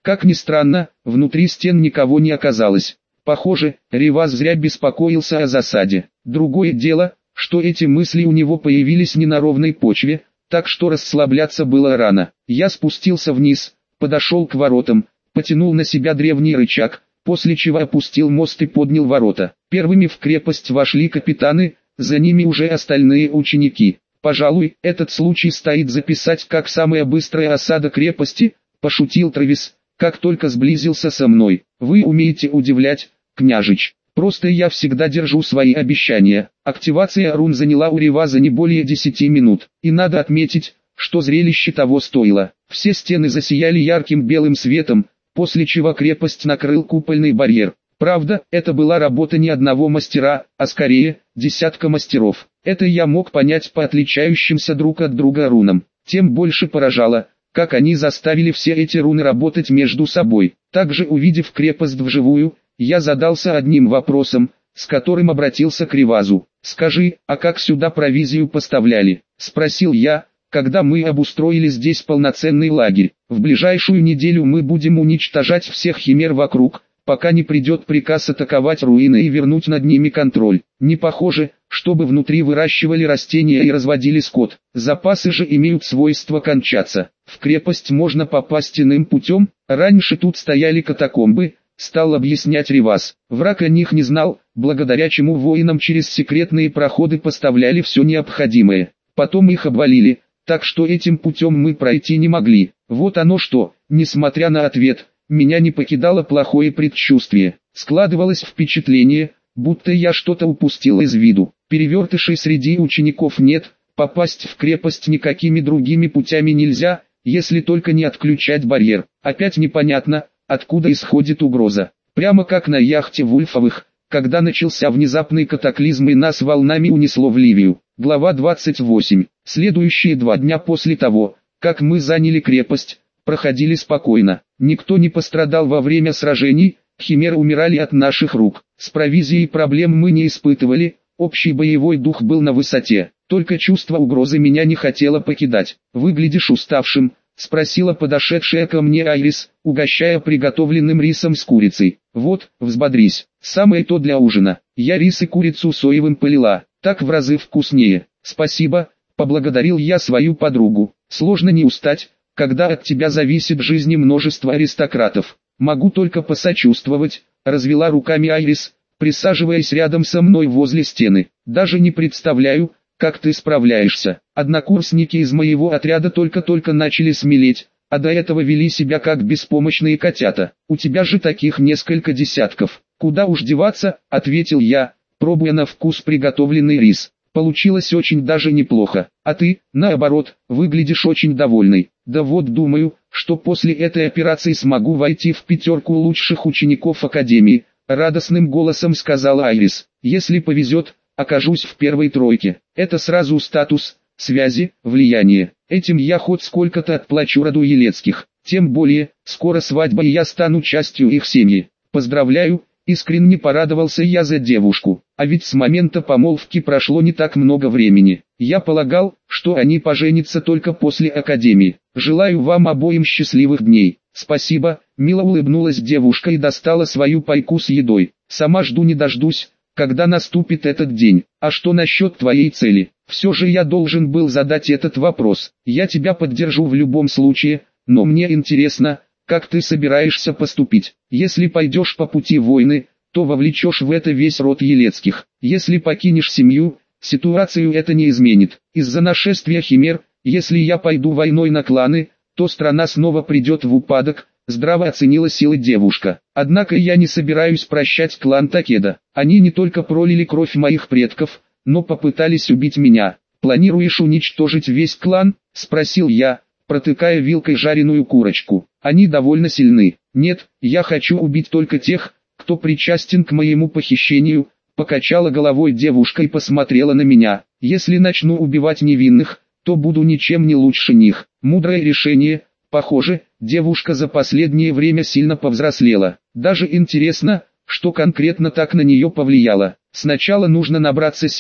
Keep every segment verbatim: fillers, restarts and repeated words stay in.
Как ни странно, внутри стен никого не оказалось. Похоже, Риваз зря беспокоился о засаде. Другое дело, что эти мысли у него появились не на ровной почве, так что расслабляться было рано. Я спустился вниз, подошел к воротам, потянул на себя древний рычаг, после чего опустил мост и поднял ворота. Первыми в крепость вошли капитаны, за ними уже остальные ученики. «Пожалуй, этот случай стоит записать как самая быстрая осада крепости», – пошутил Трэвис, как только сблизился со мной. «Вы умеете удивлять, княжич. Просто я всегда держу свои обещания». Активация рун заняла у Риваза не более десяти минут, и надо отметить, что зрелище того стоило. Все стены засияли ярким белым светом, после чего крепость накрыл купольный барьер. Правда, это была работа не одного мастера, а скорее, десятка мастеров. Это я мог понять по отличающимся друг от друга рунам. Тем больше поражало, как они заставили все эти руны работать между собой. Также, увидев крепость вживую, я задался одним вопросом, с которым обратился к Ривазу. «Скажи, а как сюда провизию поставляли?» – спросил я, когда мы обустроили здесь полноценный лагерь. «В ближайшую неделю мы будем уничтожать всех химер вокруг, пока не придет приказ атаковать руины и вернуть над ними контроль. Не похоже, чтобы внутри выращивали растения и разводили скот. Запасы же имеют свойство кончаться. В крепость можно попасть иным путем, раньше тут стояли катакомбы», — стал объяснять Риваз. Враг о них не знал, благодаря чему воинам через секретные проходы поставляли все необходимое. Потом их обвалили, так что этим путем мы пройти не могли. Вот оно что, несмотря на ответ, меня не покидало плохое предчувствие. Складывалось впечатление, будто я что-то упустил из виду. Перевертышей среди учеников нет, попасть в крепость никакими другими путями нельзя, если только не отключать барьер. Опять непонятно, откуда исходит угроза. Прямо как на яхте Вульфовых, когда начался внезапный катаклизм и нас волнами унесло в Ливию. Глава двадцать восемь. Следующие два дня после того, как мы заняли крепость, проходили спокойно. Никто не пострадал во время сражений, химеры умирали от наших рук. С провизией проблем мы не испытывали, общий боевой дух был на высоте. Только чувство угрозы меня не хотело покидать. «Выглядишь уставшим», — спросила подошедшая ко мне Айрис, угощая приготовленным рисом с курицей. «Вот, взбодрись, самое то для ужина». Я рис и курицу соевым полила, так в разы вкуснее. «Спасибо», — поблагодарил я свою подругу. «Сложно не устать, когда от тебя зависит жизнь множества аристократов». «Могу только посочувствовать», — развела руками Айрис, присаживаясь рядом со мной возле стены. «Даже не представляю, как ты справляешься. Однокурсники из моего отряда только-только начали смелеть, а до этого вели себя как беспомощные котята. У тебя же таких несколько десятков». «Куда уж деваться», — ответил я, пробуя на вкус приготовленный рис. «Получилось очень даже неплохо. А ты, наоборот, выглядишь очень довольной». «Да вот думаю, что после этой операции смогу войти в пятерку лучших учеников Академии», — радостным голосом сказала Айрис. «Если повезет, окажусь в первой тройке. Это сразу статус, связи, влияние. Этим я хоть сколько-то отплачу роду Елецких. Тем более, скоро свадьба и я стану частью их семьи. Поздравляю», — искренне порадовался я за девушку. А ведь с момента помолвки прошло не так много времени. Я полагал, что они поженятся только после Академии. «Желаю вам обоим счастливых дней». «Спасибо», — мило улыбнулась девушка и достала свою пайку с едой. «Сама жду не дождусь, когда наступит этот день. А что насчет твоей цели? Все же я должен был задать этот вопрос. Я тебя поддержу в любом случае, но мне интересно, как ты собираешься поступить. Если пойдешь по пути войны, то вовлечешь в это весь род Елецких. Если покинешь семью, ситуацию это не изменит. Из-за нашествия химер, если я пойду войной на кланы, то страна снова придет в упадок», — здраво оценила силы девушка. «Однако я не собираюсь прощать клан Такеда. Они не только пролили кровь моих предков, но попытались убить меня. Планируешь уничтожить весь клан?» — спросил я, протыкая вилкой жареную курочку. «Они довольно сильны». «Нет, я хочу убить только тех, кто причастен к моему похищению», — покачала головой девушка и посмотрела на меня. «Если начну убивать невинных, то буду ничем не лучше них». Мудрое решение. Похоже, девушка за последнее время сильно повзрослела. Даже интересно, что конкретно так на нее повлияло. «Сначала нужно набраться сил,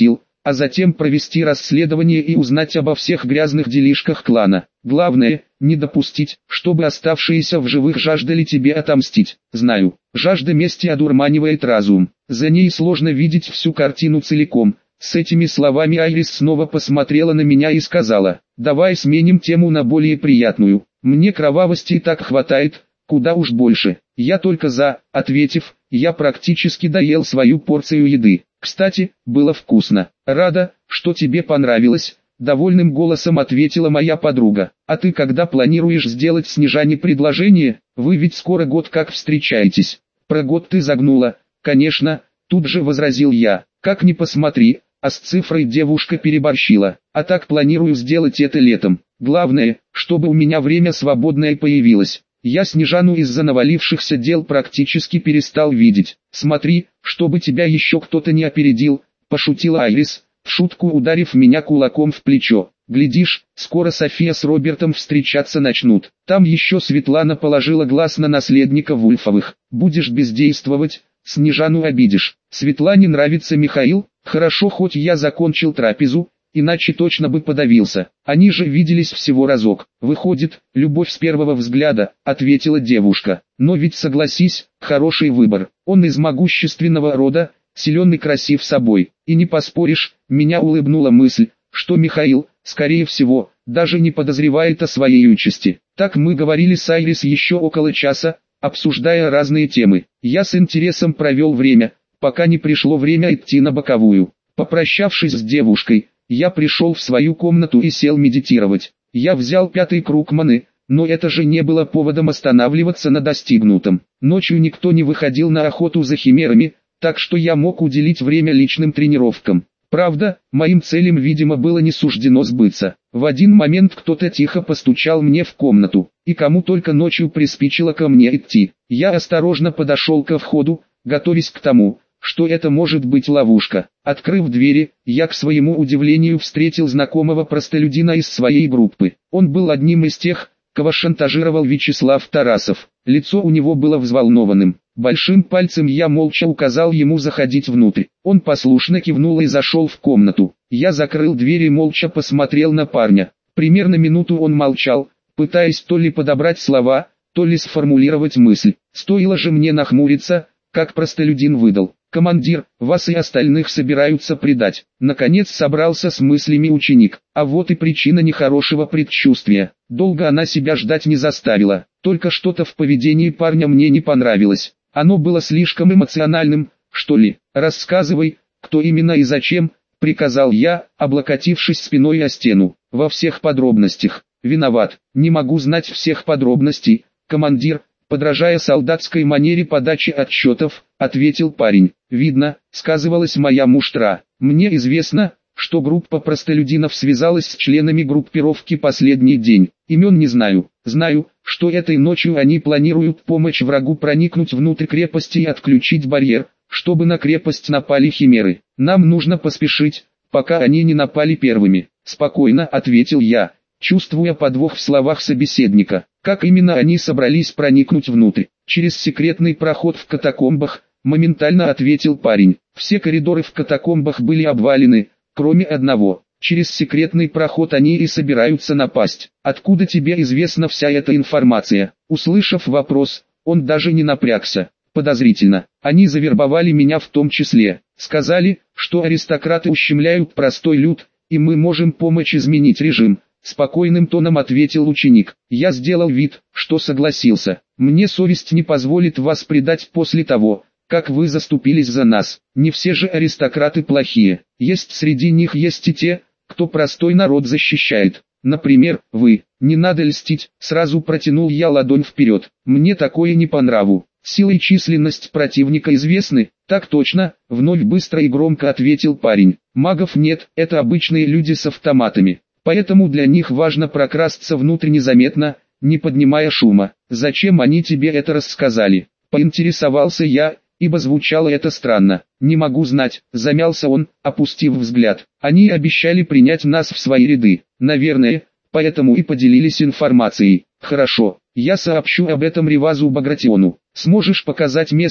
а затем провести расследование и узнать обо всех грязных делишках клана. Главное, не допустить, чтобы оставшиеся в живых жаждали тебе отомстить. Знаю, жажда мести одурманивает разум, за ней сложно видеть всю картину целиком. С этими словами Айрис снова посмотрела на меня и сказала: «Давай сменим тему на более приятную. Мне кровавости и так хватает, куда уж больше». «Я только за», ответив, я практически доел свою порцию еды. «Кстати, было вкусно. Рада, что тебе понравилось», — довольным голосом ответила моя подруга. «А ты когда планируешь сделать Снежане предложение? Вы ведь скоро год как встречаетесь». «Про год ты загнула, конечно», — тут же возразил я. «Как ни посмотри, а с цифрой девушка переборщила. А так планирую сделать это летом. Главное, чтобы у меня время свободное появилось. Я Снежану из-за навалившихся дел практически перестал видеть. Смотри, чтобы тебя еще кто-то не опередил», — пошутила Айрис, в шутку ударив меня кулаком в плечо. «Глядишь, скоро София с Робертом встречаться начнут. Там еще Светлана положила глаз на наследника Вульфовых. Будешь бездействовать, Снежану обидишь. Светлане нравится Михаил? Хорошо, хоть я закончил трапезу, иначе точно бы подавился. Они же виделись всего разок. Выходит, любовь с первого взгляда», — ответила девушка. «Но ведь согласись, хороший выбор. Он из могущественного рода, силен и красив собой. И не поспоришь», — меня улыбнула мысль, что Михаил, скорее всего, даже не подозревает о своей участи. Так мы говорили с Айрис еще около часа, обсуждая разные темы. Я с интересом провел время, пока не пришло время идти на боковую. Попрощавшись с девушкой, я пришел в свою комнату и сел медитировать. Я взял пятый круг маны, но это же не было поводом останавливаться на достигнутом. Ночью никто не выходил на охоту за химерами, так что я мог уделить время личным тренировкам. Правда, моим целям, видимо, было не суждено сбыться. В один момент кто-то тихо постучал мне в комнату, и кому только ночью приспичило ко мне идти. Я осторожно подошел ко входу, готовясь к тому, что это может быть ловушка. Открыв двери, я к своему удивлению встретил знакомого простолюдина из своей группы. Он был одним из тех, кого шантажировал Вячеслав Тарасов. Лицо у него было взволнованным. Большим пальцем я молча указал ему заходить внутрь. Он послушно кивнул и зашел в комнату. Я закрыл дверь и молча посмотрел на парня. Примерно минуту он молчал, пытаясь то ли подобрать слова, то ли сформулировать мысль. Стоило же мне нахмуриться, как простолюдин выдал: «Командир, вас и остальных собираются предать». Наконец собрался с мыслями ученик. А вот и причина нехорошего предчувствия. Долго она себя ждать не заставила. Только что-то в поведении парня мне не понравилось. Оно было слишком эмоциональным, что ли. «Рассказывай, кто именно и зачем», — приказал я, облокотившись спиной о стену. «Во всех подробностях». «Виноват, не могу знать всех подробностей, командир», — подражая солдатской манере подачи отчетов, ответил парень. «Видно, сказывалась моя муштра. Мне известно, что группа простолюдинов связалась с членами группировки «Последний день». Имен не знаю. Знаю, что этой ночью они планируют помочь врагу проникнуть внутрь крепости и отключить барьер, чтобы на крепость напали химеры. Нам нужно поспешить, пока они не напали первыми». «Спокойно», — ответил я, чувствуя подвох в словах собеседника. «Как именно они собрались проникнуть внутрь?» «Через секретный проход в катакомбах», — моментально ответил парень. «Все коридоры в катакомбах были обвалены, кроме одного. Через секретный проход они и собираются напасть». «Откуда тебе известна вся эта информация?» Услышав вопрос, он даже не напрягся. «Подозрительно. Они завербовали меня в том числе. Сказали, что аристократы ущемляют простой люд, и мы можем помочь изменить режим». Спокойным тоном ответил ученик. Я сделал вид, что согласился. «Мне совесть не позволит вас предать после того, как вы заступились за нас. Не все же аристократы плохие. Есть среди них есть и те, кто простой народ защищает. Например, вы. Не надо льстить», сразу протянул я ладонь вперед. «Мне такое не по нраву. Сила и численность противника известны?» «Так точно», вновь быстро и громко ответил парень. «Магов нет, это обычные люди с автоматами. Поэтому для них важно прокрасться внутрь незаметно, не поднимая шума». «Зачем они тебе это рассказали?» Поинтересовался я, ибо звучало это странно. «Не могу знать», замялся он, опустив взгляд. «Они обещали принять нас в свои ряды. Наверное, поэтому и поделились информацией». «Хорошо, я сообщу об этом Ревазу Багратиону. Сможешь показать место,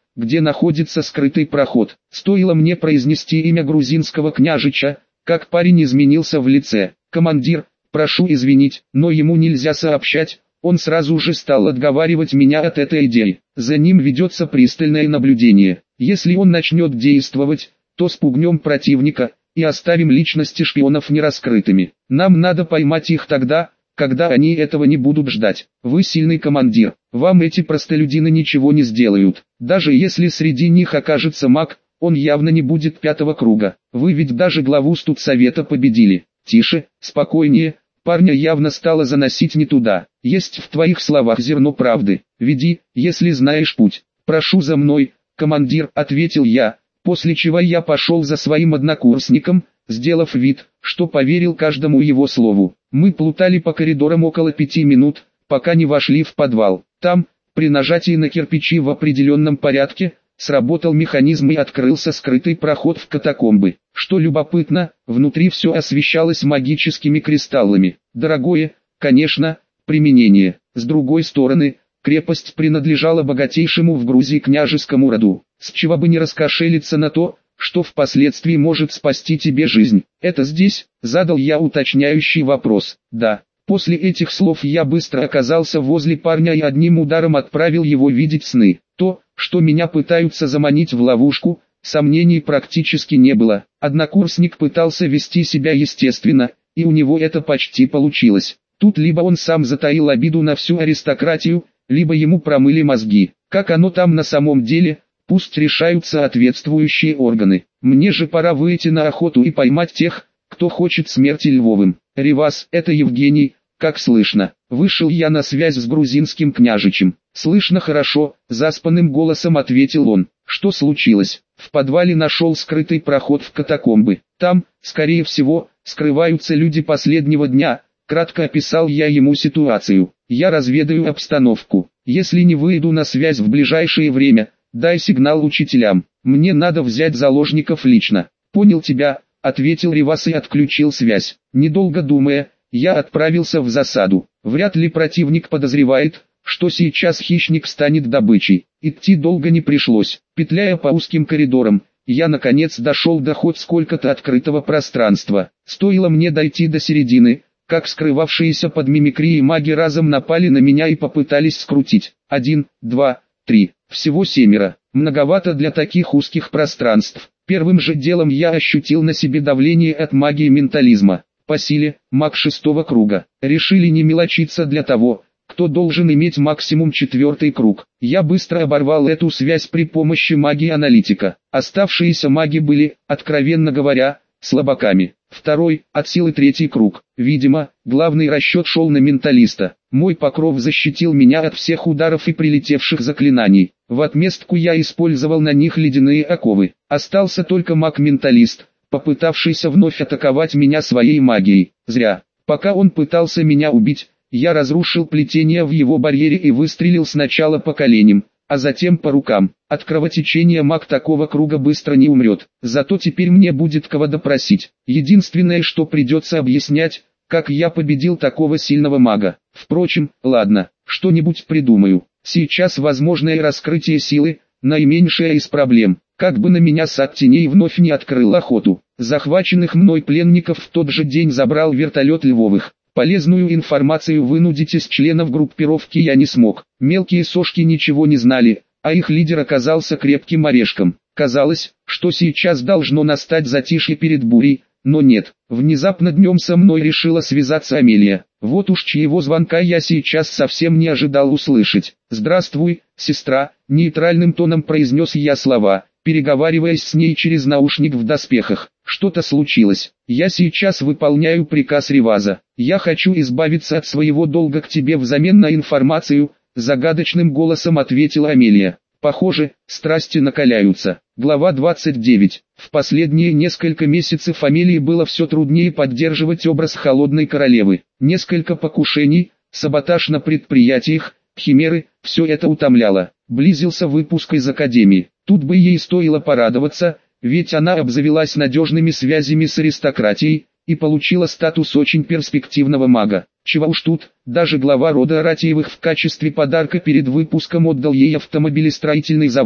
где находится скрытый проход. Стоило мне произнести имя грузинского княжича, как парень изменился в лице. «Командир, прошу извинить, но ему нельзя сообщать». Он сразу же стал отговаривать меня от этой идеи. За ним ведется пристальное наблюдение. Если он начнет действовать, то спугнем противника и оставим личности шпионов нераскрытыми. Нам надо поймать их тогда, когда они этого не будут ждать. Вы сильный командир, вам эти простолюдины ничего не сделают. Даже если среди них окажется маг, он явно не будет пятого круга. Вы ведь даже главу студсовета победили. Тише, спокойнее. Парня явно стало заносить не туда. Есть в твоих словах зерно правды. Веди, если знаешь путь. Прошу за мной, командир, ответил я, после чего я пошел за своим однокурсником, сделав вид, что поверил каждому его слову. Мы плутали по коридорам около пяти минут, пока не вошли в подвал. Там, при нажатии на кирпичи в определенном порядке, сработал механизм и открылся скрытый проход в катакомбы. Что любопытно, внутри все освещалось магическими кристаллами. Дорогое, конечно, применение. С другой стороны, крепость принадлежала богатейшему в Грузии княжескому роду. С чего бы не раскошелиться на то, что впоследствии может спасти тебе жизнь. «Это здесь?» – задал я уточняющий вопрос. «Да». После этих слов я быстро оказался возле парня и одним ударом отправил его видеть сны. То, что меня пытаются заманить в ловушку, сомнений практически не было. Однокурсник пытался вести себя естественно, и у него это почти получилось. Тут либо он сам затаил обиду на всю аристократию, либо ему промыли мозги. Как оно там на самом деле, пусть решают соответствующие органы. Мне же пора выйти на охоту и поймать тех, кто хочет смерти Львовым. Ривас, это Евгений, как слышно. Вышел я на связь с грузинским княжичем. Слышно хорошо, заспанным голосом ответил он. Что случилось? В подвале нашел скрытый проход в катакомбы. Там, скорее всего, скрываются люди последнего дня. Кратко описал я ему ситуацию. Я разведаю обстановку. Если не выйду на связь в ближайшее время, дай сигнал учителям. Мне надо взять заложников лично. Понял тебя, ответил Ривас и отключил связь. Недолго думая, я отправился в засаду. Вряд ли противник подозревает, что сейчас хищник станет добычей. Идти долго не пришлось. Петляя по узким коридорам, я наконец дошел до хоть сколько-то открытого пространства. Стоило мне дойти до середины, как скрывавшиеся под мимикрией маги разом напали на меня и попытались скрутить. Один, два, три, всего семеро. Многовато для таких узких пространств. Первым же делом я ощутил на себе давление от магии ментализма. По силе, маг шестого круга. Решили не мелочиться для того, кто должен иметь максимум четвертый круг. Я быстро оборвал эту связь при помощи магии аналитика. Оставшиеся маги были, откровенно говоря, слабаками. Второй, от силы третий круг. Видимо, главный расчет шел на менталиста. Мой покров защитил меня от всех ударов и прилетевших заклинаний. В отместку я использовал на них ледяные оковы. Остался только маг-менталист, попытавшийся вновь атаковать меня своей магией. Зря. Пока он пытался меня убить, я разрушил плетение в его барьере и выстрелил сначала по коленям, а затем по рукам. От кровотечения маг такого круга быстро не умрет. Зато теперь мне будет кого допросить. Единственное, что придется объяснять, как я победил такого сильного мага. Впрочем, ладно, что-нибудь придумаю. Сейчас возможное раскрытие силы, наименьшая из проблем. Как бы на меня сад теней вновь не открыл охоту. Захваченных мной пленников в тот же день забрал вертолет Львовых. Полезную информацию вынудить из членов группировки я не смог. Мелкие сошки ничего не знали, а их лидер оказался крепким орешком. Казалось, что сейчас должно настать затишье перед бурей, но нет. Внезапно днем со мной решила связаться Амелия. Вот уж чьего звонка я сейчас совсем не ожидал услышать. «Здравствуй, сестра», — нейтральным тоном произнес я слова, переговариваясь с ней через наушник в доспехах. «Что-то случилось. Я сейчас выполняю приказ Риваза. Я хочу избавиться от своего долга к тебе взамен на информацию», — загадочным голосом ответила Амелия. Похоже, страсти накаляются. Глава двадцать девять. В последние несколько месяцев Амелии было все труднее поддерживать образ холодной королевы. Несколько покушений, саботаж на предприятиях, химеры, все это утомляло. Близился выпуск из академии. Тут бы ей стоило порадоваться, ведь она обзавелась надежными связями с аристократией и получила статус очень перспективного мага. Чего уж тут, даже глава рода Аратиевых в качестве подарка перед выпуском отдал ей автомобилестроительный завод,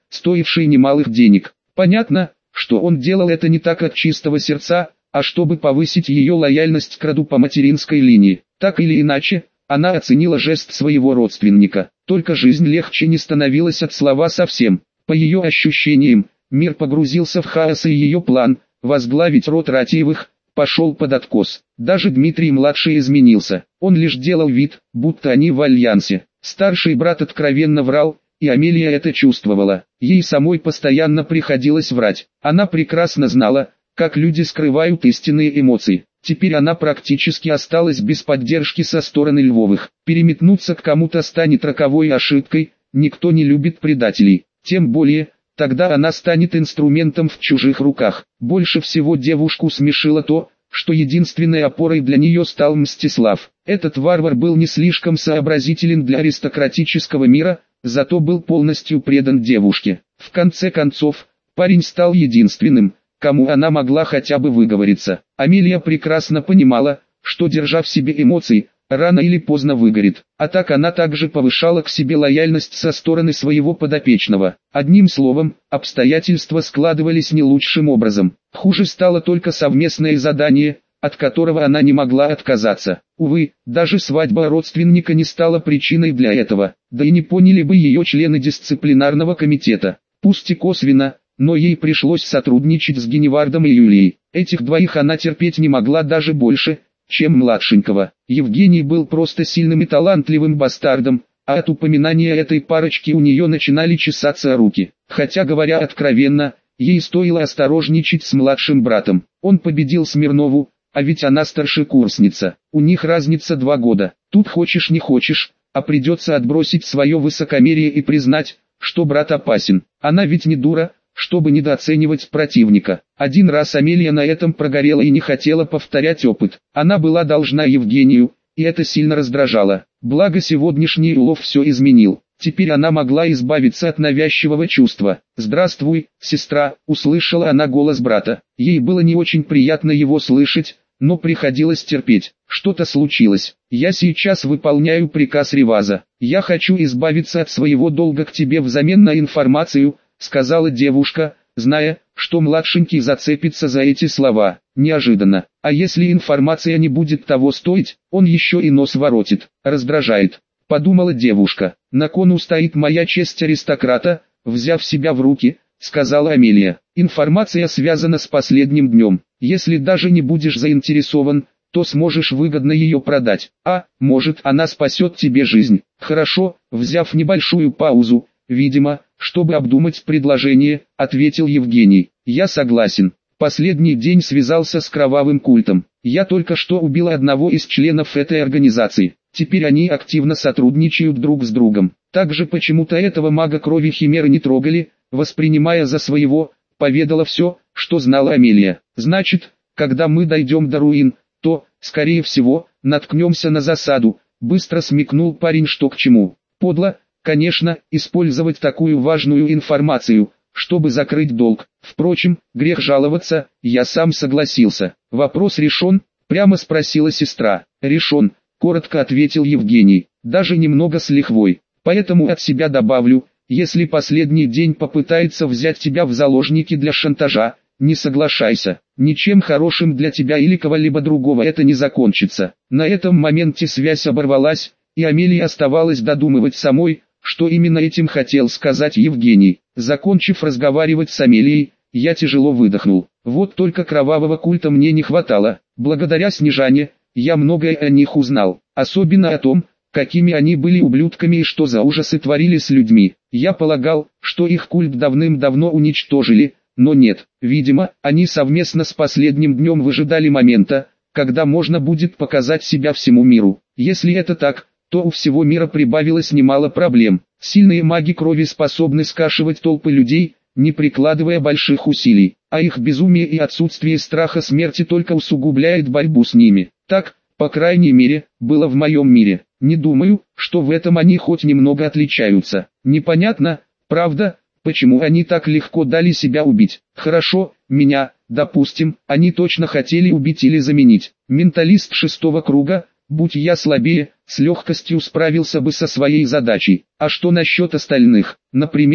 стоившей немалых денег. Понятно, что он делал это не так от чистого сердца, а чтобы повысить ее лояльность к роду по материнской линии. Так или иначе, она оценила жест своего родственника. Только жизнь легче не становилась от слова совсем. По ее ощущениям, мир погрузился в хаос, и ее план возглавить род Ратиевых пошел под откос. Даже Дмитрий-младший изменился. Он лишь делал вид, будто они в альянсе. Старший брат откровенно врал, и Амелия это чувствовала. Ей самой постоянно приходилось врать. Она прекрасно знала, как люди скрывают истинные эмоции. Теперь она практически осталась без поддержки со стороны Львовых. Переметнуться к кому-то станет роковой ошибкой, никто не любит предателей. Тем более, тогда она станет инструментом в чужих руках. Больше всего девушку смешило то, что единственной опорой для нее стал Мстислав. Этот варвар был не слишком сообразителен для аристократического мира, зато был полностью предан девушке. В конце концов, парень стал единственным, кому она могла хотя бы выговориться. Амелия прекрасно понимала, что, держа в себе эмоции, рано или поздно выгорит. А так она также повышала к себе лояльность со стороны своего подопечного. Одним словом, обстоятельства складывались не лучшим образом. Хуже стало только совместное задание, от которого она не могла отказаться. Увы, даже свадьба родственника не стала причиной для этого, да и не поняли бы ее члены дисциплинарного комитета. Пусть и косвенно, но ей пришлось сотрудничать с Геневардом и Юлией. Этих двоих она терпеть не могла даже больше, чем младшенького. Евгений был просто сильным и талантливым бастардом, а от упоминания этой парочки у нее начинали чесаться руки. Хотя, говоря откровенно, ей стоило осторожничать с младшим братом. Он победил Смирнову, а ведь она старшекурсница. У них разница два года. Тут хочешь не хочешь, а придется отбросить свое высокомерие и признать, что брат опасен. Она ведь не дура, чтобы недооценивать противника. Один раз Амелия на этом прогорела и не хотела повторять опыт. Она была должна Евгению, и это сильно раздражало. Благо сегодняшний улов все изменил. Теперь она могла избавиться от навязчивого чувства. «Здравствуй, сестра», — услышала она голос брата. Ей было не очень приятно его слышать, но приходилось терпеть. «Что-то случилось. Я сейчас выполняю приказ Реваза. Я хочу избавиться от своего долга к тебе взамен на информацию», — сказала девушка, зная, что младшенький зацепится за эти слова. Неожиданно. А если информация не будет того стоить, он еще и нос воротит. Раздражает. Подумала девушка. На кону стоит моя честь аристократа, взяв себя в руки, сказала Амелия. Информация связана с последним днем. Если даже не будешь заинтересован, то сможешь выгодно ее продать. А, может, она спасет тебе жизнь. Хорошо, взяв небольшую паузу, видимо, чтобы обдумать предложение, ответил Евгений. Я согласен. Последний день связался с кровавым культом. Я только что убил одного из членов этой организации. Теперь они активно сотрудничают друг с другом. Также почему-то этого мага крови химеры не трогали, воспринимая за своего, поведала все, что знала Амелия. Значит, когда мы дойдем до руин, то, скорее всего, наткнемся на засаду. Быстро смекнул парень, что к чему. Подло, конечно, использовать такую важную информацию, чтобы закрыть долг. Впрочем, грех жаловаться, я сам согласился. Вопрос решен? Прямо спросила сестра. Решен, коротко ответил Евгений, даже немного с лихвой. Поэтому от себя добавлю, если последний день попытается взять тебя в заложники для шантажа, не соглашайся. Ничем хорошим для тебя или кого-либо другого это не закончится. На этом моменте связь оборвалась, и Амелии оставалось додумывать самой, что именно этим хотел сказать Евгений. Закончив разговаривать с Амелией, я тяжело выдохнул. Вот только кровавого культа мне не хватало. Благодаря Снежане, я многое о них узнал. Особенно о том, какими они были ублюдками и что за ужасы творили с людьми. Я полагал, что их культ давным-давно уничтожили, но нет. Видимо, они совместно с последним днем выжидали момента, когда можно будет показать себя всему миру. Если это так, то у всего мира прибавилось немало проблем. Сильные маги крови способны скашивать толпы людей, не прикладывая больших усилий, а их безумие и отсутствие страха смерти только усугубляет борьбу с ними. Так, по крайней мере, было в моем мире. Не думаю, что в этом они хоть немного отличаются. Непонятно, правда, почему они так легко дали себя убить. Хорошо, меня, допустим, они точно хотели убить или заменить. Менталист шестого круга, будь я слабее, с легкостью справился бы со своей задачей. А что насчет остальных? Например,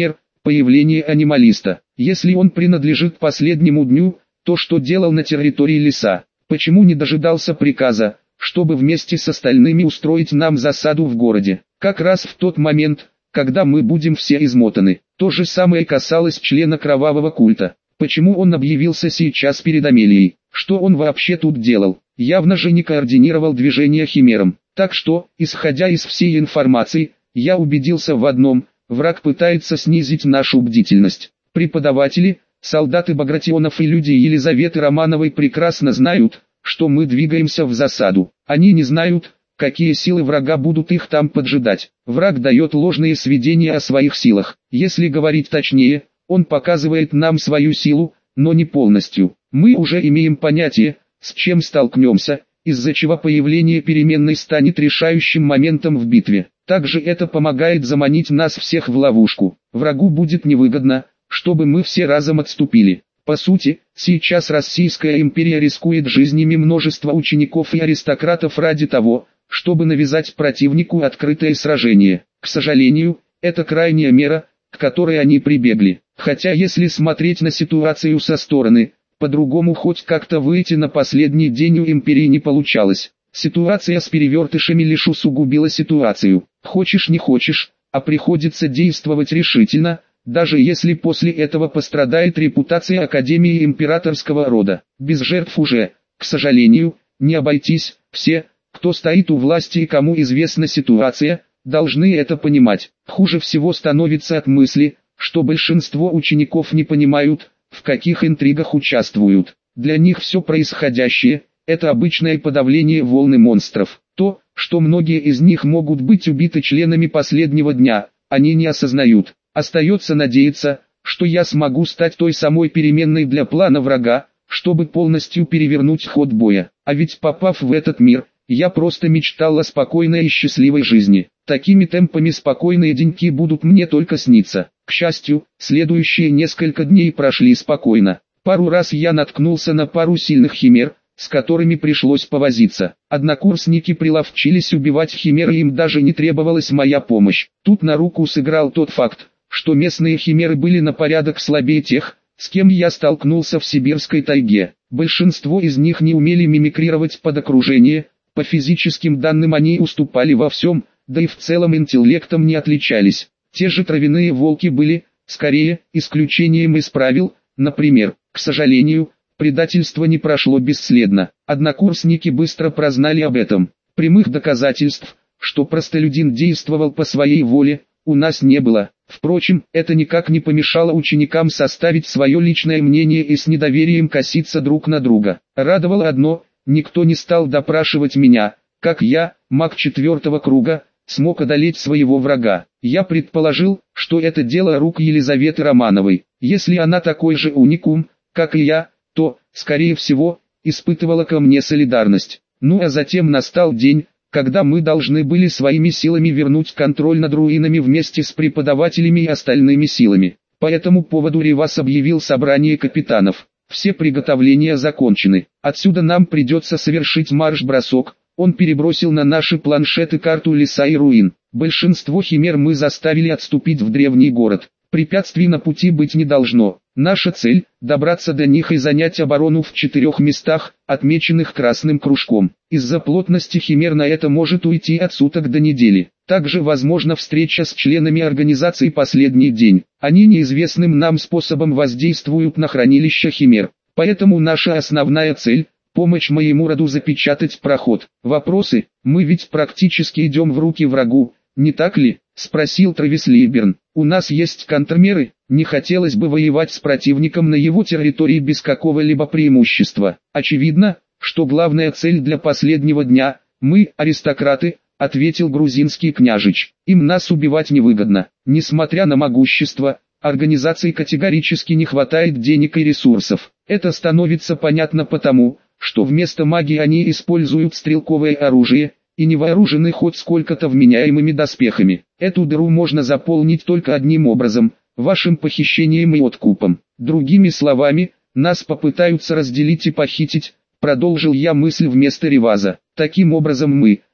появление анималиста. Если он принадлежит последнему дню, то что делал на территории леса? Почему не дожидался приказа, чтобы вместе с остальными устроить нам засаду в городе? Как раз в тот момент, когда мы будем все измотаны. То же самое касалось члена кровавого культа. Почему он объявился сейчас перед Амелией? Что он вообще тут делал? Явно же не координировал движения химерам. Так что, исходя из всей информации, я убедился в одном: враг пытается снизить нашу бдительность. Преподаватели, солдаты Багратионов и люди Елизаветы Романовой прекрасно знают, что мы двигаемся в засаду. Они не знают, какие силы врага будут их там поджидать. Враг дает ложные сведения о своих силах. Если говорить точнее, он показывает нам свою силу, но не полностью. Мы уже имеем понятие, с чем столкнемся, из-за чего появление переменной станет решающим моментом в битве. Также это помогает заманить нас всех в ловушку. Врагу будет невыгодно, чтобы мы все разом отступили. По сути, сейчас Российская империя рискует жизнями множества учеников и аристократов ради того, чтобы навязать противнику открытое сражение. К сожалению, это крайняя мера, к которой они прибегли. Хотя если смотреть на ситуацию со стороны, по-другому хоть как-то выйти на последний день у империи не получалось. Ситуация с перевертышами лишь усугубила ситуацию. Хочешь не хочешь, а приходится действовать решительно, даже если после этого пострадает репутация Академии императорского рода. Без жертв уже, к сожалению, не обойтись. Все, кто стоит у власти и кому известна ситуация, должны это понимать. Хуже всего становится от мысли, что большинство учеников не понимают, в каких интригах участвуют. Для них все происходящее – это обычное подавление волны монстров. То, что многие из них могут быть убиты членами последнего дня, они не осознают. Остается надеяться, что я смогу стать той самой переменной для плана врага, чтобы полностью перевернуть ход боя. А ведь попав в этот мир, я просто мечтал о спокойной и счастливой жизни. Такими темпами спокойные деньки будут мне только сниться. К счастью, следующие несколько дней прошли спокойно. Пару раз я наткнулся на пару сильных химер, с которыми пришлось повозиться. Однокурсники приловчились убивать химер, и им даже не требовалась моя помощь. Тут на руку сыграл тот факт, что местные химеры были на порядок слабее тех, с кем я столкнулся в сибирской тайге. Большинство из них не умели мимикрировать под окружение, по физическим данным они уступали во всем, да и в целом интеллектом не отличались. Те же травяные волки были, скорее, исключением из правил. Например, к сожалению, предательство не прошло бесследно. Однокурсники быстро прознали об этом. Прямых доказательств, что простолюдин действовал по своей воле, у нас не было. Впрочем, это никак не помешало ученикам составить свое личное мнение и с недоверием коситься друг на друга. Радовало одно: никто не стал допрашивать меня, как я, маг четвертого круга, смог одолеть своего врага. Я предположил, что это дело рук Елизаветы Романовой. Если она такой же уникум, как и я, то, скорее всего, испытывала ко мне солидарность. Ну а затем настал день, когда мы должны были своими силами вернуть контроль над руинами вместе с преподавателями и остальными силами. По этому поводу Ревас объявил собрание капитанов. Все приготовления закончены. Отсюда нам придется совершить марш-бросок. Он перебросил на наши планшеты карту леса и руин. Большинство химер мы заставили отступить в древний город. Препятствий на пути быть не должно. Наша цель – добраться до них и занять оборону в четырех местах, отмеченных красным кружком. Из-за плотности химер на это может уйти от суток до недели. Также возможна встреча с членами организации «Последний день». Они неизвестным нам способом воздействуют на хранилище химер. Поэтому наша основная цель – помочь моему роду запечатать проход. Вопросы? Мы ведь практически идем в руки врагу, не так ли? Спросил Трэвис Либерн. У нас есть контрмеры, не хотелось бы воевать с противником на его территории без какого-либо преимущества. Очевидно, что главная цель для последнего дня – мы, аристократы, ответил грузинский княжич. Им нас убивать невыгодно. Несмотря на могущество, организации категорически не хватает денег и ресурсов. Это становится понятно потому, что вместо магии они используют стрелковое оружие, и не вооружены хоть сколько-то вменяемыми доспехами. Эту дыру можно заполнить только одним образом – вашим похищением и откупом. Другими словами, нас попытаются разделить и похитить, продолжил я мысль вместо Реваза. Таким образом мы,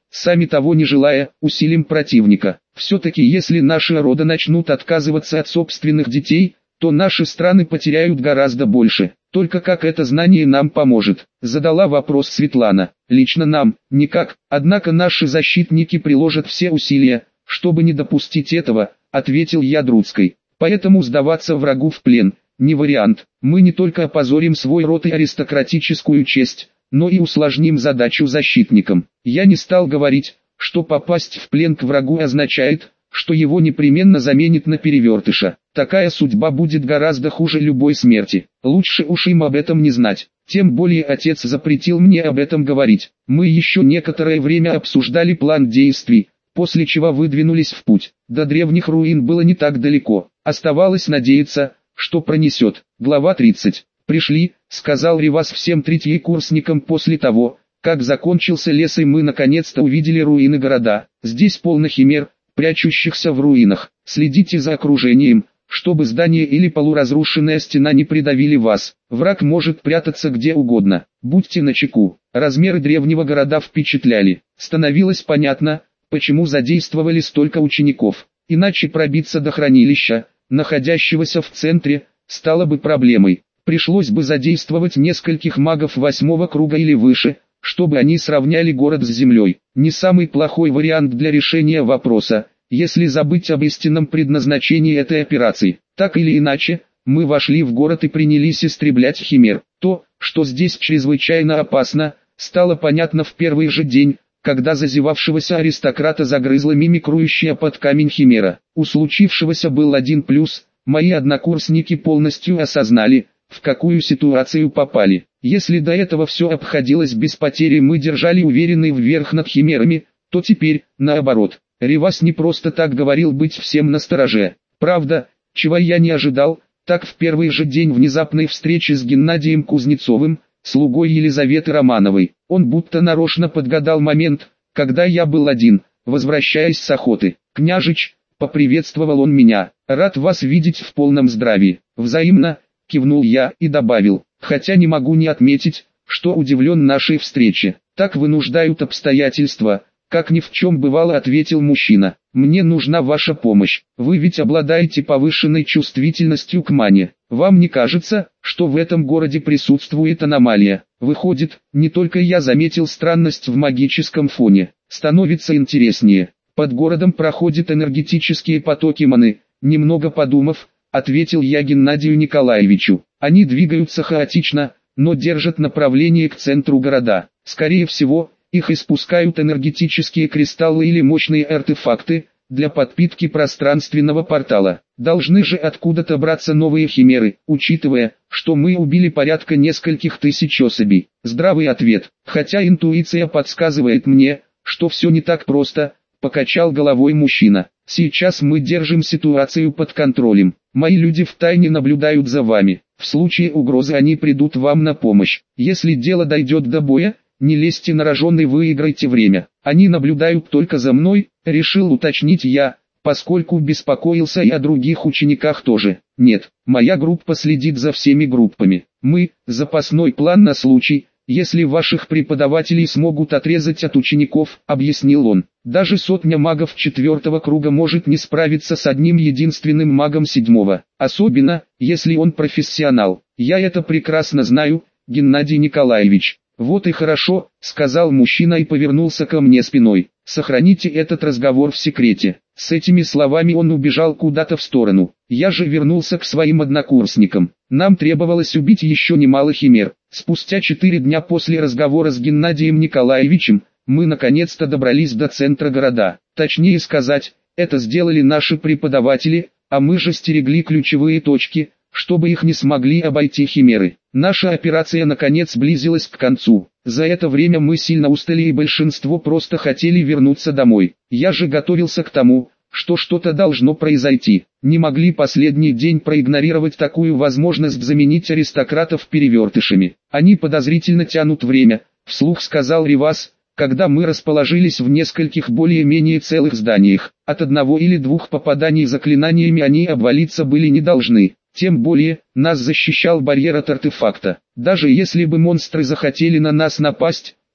сами того не желая, усилим противника. Все-таки если наши роды начнут отказываться от собственных детей, то наши страны потеряют гораздо больше. Только как это знание нам поможет? Задала вопрос Светлана. Лично нам, никак, однако наши защитники приложат все усилия, чтобы не допустить этого, ответил я Друцкой. Поэтому сдаваться врагу в плен не вариант. Мы не только опозорим свой род и аристократическую честь, но и усложним задачу защитникам. Я не стал говорить, что попасть в плен к врагу означает, что его непременно заменит на перевертыша. Такая судьба будет гораздо хуже любой смерти. Лучше уж им об этом не знать. Тем более отец запретил мне об этом говорить. Мы еще некоторое время обсуждали план действий, после чего выдвинулись в путь. До древних руин было не так далеко. Оставалось надеяться, что пронесет. Глава тридцать. «Пришли», — сказал Ривас всем третьекурсникам после того, как закончился лес и мы наконец-то увидели руины города. Здесь полно химер, прячущихся в руинах. Следите за окружением, чтобы здание или полуразрушенная стена не придавили вас. Враг может прятаться где угодно. Будьте начеку. Размеры древнего города впечатляли. Становилось понятно, почему задействовали столько учеников. Иначе пробиться до хранилища, находящегося в центре, стало бы проблемой. Пришлось бы задействовать нескольких магов восьмого круга или выше, чтобы они сравняли город с землей. Не самый плохой вариант для решения вопроса, если забыть об истинном предназначении этой операции. Так или иначе, мы вошли в город и принялись истреблять химер. То, что здесь чрезвычайно опасно, стало понятно в первый же день, когда зазевавшегося аристократа загрызла мимикрующая под камень химера. У случившегося был один плюс: мои однокурсники полностью осознали, в какую ситуацию попали. Если до этого все обходилось без потери, мы держали уверенный вверх над химерами, то теперь, наоборот. Ривас не просто так говорил быть всем настороже. Правда, чего я не ожидал, так в первый же день внезапной встречи с Геннадием Кузнецовым, слугой Елизаветы Романовой. Он будто нарочно подгадал момент, когда я был один, возвращаясь с охоты. «Княжич», — поприветствовал он меня, — «рад вас видеть в полном здравии». «Взаимно», — кивнул я и добавил, хотя не могу не отметить, что удивлен нашей встрече. «Так вынуждают обстоятельства», — как ни в чем бывало, ответил мужчина. «Мне нужна ваша помощь. Вы ведь обладаете повышенной чувствительностью к мане. Вам не кажется, что в этом городе присутствует аномалия? Выходит, не только я заметил странность в магическом фоне. Становится интереснее. Под городом проходят энергетические потоки маны». Немного подумав, ответил я Геннадию Николаевичу. «Они двигаются хаотично, но держат направление к центру города. Скорее всего, их испускают энергетические кристаллы или мощные артефакты для подпитки пространственного портала. Должны же откуда-то браться новые химеры, учитывая, что мы убили порядка нескольких тысяч особей». Здравый ответ, хотя интуиция подсказывает мне, что все не так просто, покачал головой мужчина. «Сейчас мы держим ситуацию под контролем. Мои люди втайне наблюдают за вами. В случае угрозы они придут вам на помощь. Если дело дойдет до боя, не лезьте на рожон и выиграйте время. Они наблюдают только за мной», — решил уточнить я, поскольку беспокоился и о других учениках тоже. «Нет, моя группа следит за всеми группами. Мы — запасной план на случай, если ваших преподавателей смогут отрезать от учеников», — объяснил он. «Даже сотня магов четвертого круга может не справиться с одним единственным магом седьмого, особенно, если он профессионал. Я это прекрасно знаю, Геннадий Николаевич». «Вот и хорошо», — сказал мужчина и повернулся ко мне спиной. «Сохраните этот разговор в секрете». С этими словами он убежал куда-то в сторону. Я же вернулся к своим однокурсникам. Нам требовалось убить еще немало химер. Спустя четыре дня после разговора с Геннадием Николаевичем, мы наконец-то добрались до центра города. Точнее сказать, это сделали наши преподаватели, а мы же стерегли ключевые точки, чтобы их не смогли обойти химеры. Наша операция наконец близилась к концу. За это время мы сильно устали и большинство просто хотели вернуться домой. Я же готовился к тому, что что-то должно произойти. Не могли последний день проигнорировать такую возможность заменить аристократов перевертышами. Они подозрительно тянут время, вслух сказал Ривас, когда мы расположились в нескольких более-менее целых зданиях. От одного или двух попаданий заклинаниями они обвалиться были не должны. Тем более, нас защищал барьер от артефакта. Даже если бы монстры захотели на нас напасть,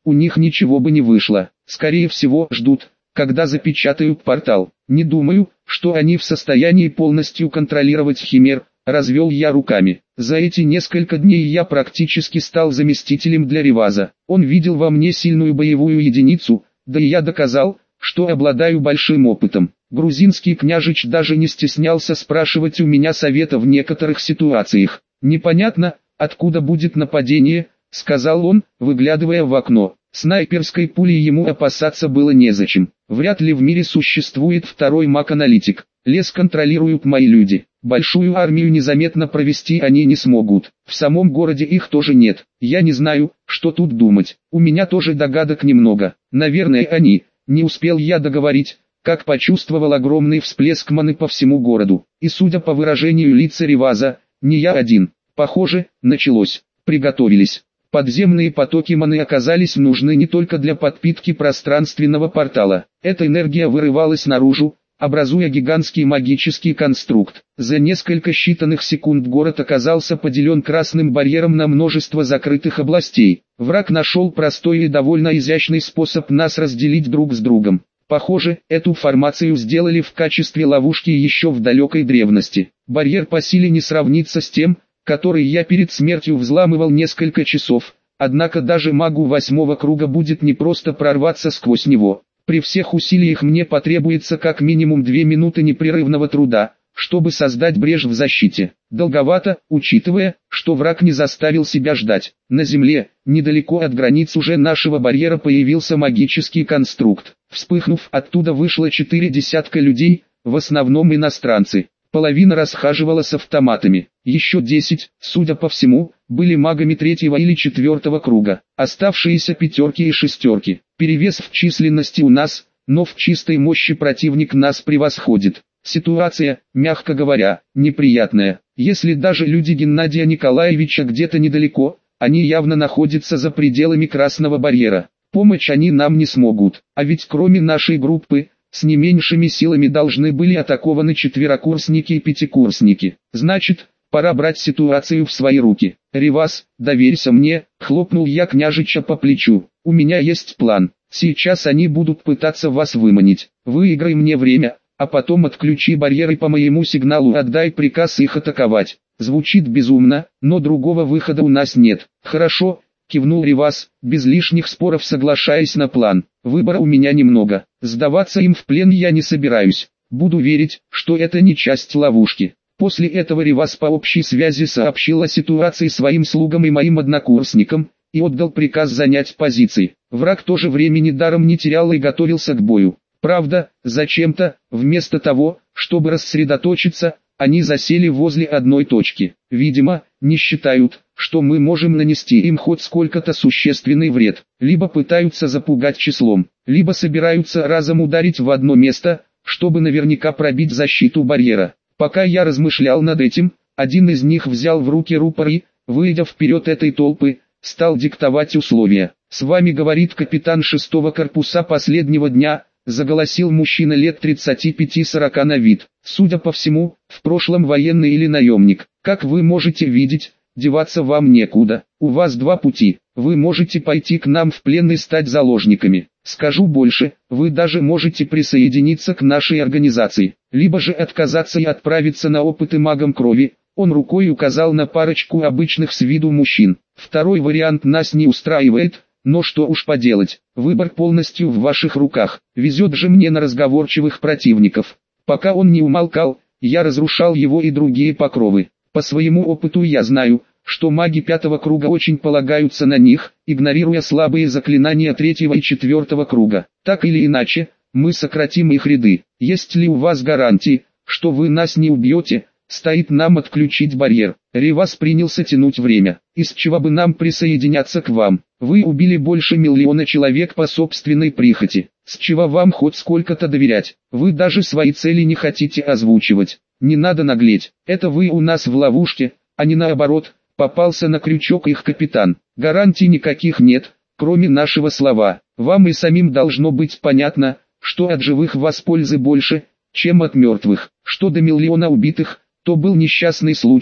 у них ничего бы не вышло. Скорее всего, ждут, когда запечатают портал. Не думаю, что они в состоянии полностью контролировать химер, развел я руками. За эти несколько дней я практически стал заместителем для Реваза. Он видел во мне сильную боевую единицу, да и я доказал, что обладаю большим опытом. Грузинский княжич даже не стеснялся спрашивать у меня совета в некоторых ситуациях. «Непонятно, откуда будет нападение», — сказал он, выглядывая в окно. Снайперской пули ему опасаться было незачем. Вряд ли в мире существует второй маг-аналитик. Лес контролируют мои люди. Большую армию незаметно провести они не смогут. В самом городе их тоже нет. Я не знаю, что тут думать. У меня тоже догадок немного. Наверное, они. Не успел я договорить, как почувствовал огромный всплеск маны по всему городу. И судя по выражению лица Реваза, не я один. Похоже, началось. Приготовились. Подземные потоки маны оказались нужны не только для подпитки пространственного портала. Эта энергия вырывалась наружу, образуя гигантский магический конструкт. За несколько считанных секунд город оказался поделен красным барьером на множество закрытых областей. Враг нашел простой и довольно изящный способ нас разделить друг с другом. Похоже, эту формацию сделали в качестве ловушки еще в далекой древности. Барьер по силе не сравнится с тем, который я перед смертью взламывал несколько часов, однако даже магу восьмого круга будет непросто прорваться сквозь него. При всех усилиях мне потребуется как минимум две минуты непрерывного труда, чтобы создать брешь в защите. Долговато, учитывая, что враг не заставил себя ждать. На земле, недалеко от границ уже нашего барьера появился магический конструкт. Вспыхнув, оттуда вышло четыре десятка людей, в основном иностранцы. Половина расхаживала с автоматами. Еще десять, судя по всему, были магами третьего или четвертого круга. Оставшиеся пятерки и шестерки. Перевес в численности у нас, но в чистой мощи противник нас превосходит. Ситуация, мягко говоря, неприятная. Если даже люди Геннадия Николаевича где-то недалеко, они явно находятся за пределами красного барьера. Помочь они нам не смогут. А ведь кроме нашей группы, с не меньшими силами должны были атакованы четверокурсники и пятикурсники. Значит, пора брать ситуацию в свои руки. Реваз, доверься мне, хлопнул я княжича по плечу. У меня есть план. Сейчас они будут пытаться вас выманить. Выиграй мне время, а потом отключи барьеры по моему сигналу и отдай приказ их атаковать. Звучит безумно, но другого выхода у нас нет. Хорошо, кивнул Реваз, без лишних споров соглашаясь на план. Выбора у меня немного. Сдаваться им в плен я не собираюсь. Буду верить, что это не часть ловушки. После этого Реваз по общей связи сообщил о ситуации своим слугам и моим однокурсникам, и отдал приказ занять позиции. Враг тоже времени даром не терял и готовился к бою. Правда, зачем-то, вместо того, чтобы рассредоточиться, они засели возле одной точки. Видимо, не считают, что мы можем нанести им хоть сколько-то существенный вред. Либо пытаются запугать числом, либо собираются разом ударить в одно место, чтобы наверняка пробить защиту барьера. Пока я размышлял над этим, один из них взял в руки рупор и, выйдя вперед этой толпы, стал диктовать условия. «С вами говорит капитан шестого корпуса последнего дня», заголосил мужчина лет тридцати пяти-сорока на вид. Судя по всему, в прошлом военный или наемник. Как вы можете видеть, деваться вам некуда. У вас два пути. Вы можете пойти к нам в плен и стать заложниками. Скажу больше, вы даже можете присоединиться к нашей организации. Либо же отказаться и отправиться на опыты магом крови. Он рукой указал на парочку обычных с виду мужчин. Второй вариант нас не устраивает. Но что уж поделать, выбор полностью в ваших руках. Везет же мне на разговорчивых противников. Пока он не умолкал, я разрушал его и другие покровы. По своему опыту я знаю, что маги пятого круга очень полагаются на них, игнорируя слабые заклинания третьего и четвертого круга. Так или иначе, мы сократим их ряды. Есть ли у вас гарантии, что вы нас не убьете? Стоит нам отключить барьер. Реваз принялся тянуть время. Из чего бы нам присоединяться к вам? Вы убили больше миллиона человек по собственной прихоти. С чего вам хоть сколько-то доверять? Вы даже свои цели не хотите озвучивать. Не надо наглеть. Это вы у нас в ловушке, а не наоборот. Попался на крючок их капитан. Гарантий никаких нет, кроме нашего слова. Вам и самим должно быть понятно, что от живых вас пользы больше, чем от мертвых. Что до миллиона убитых, то был несчастный случай,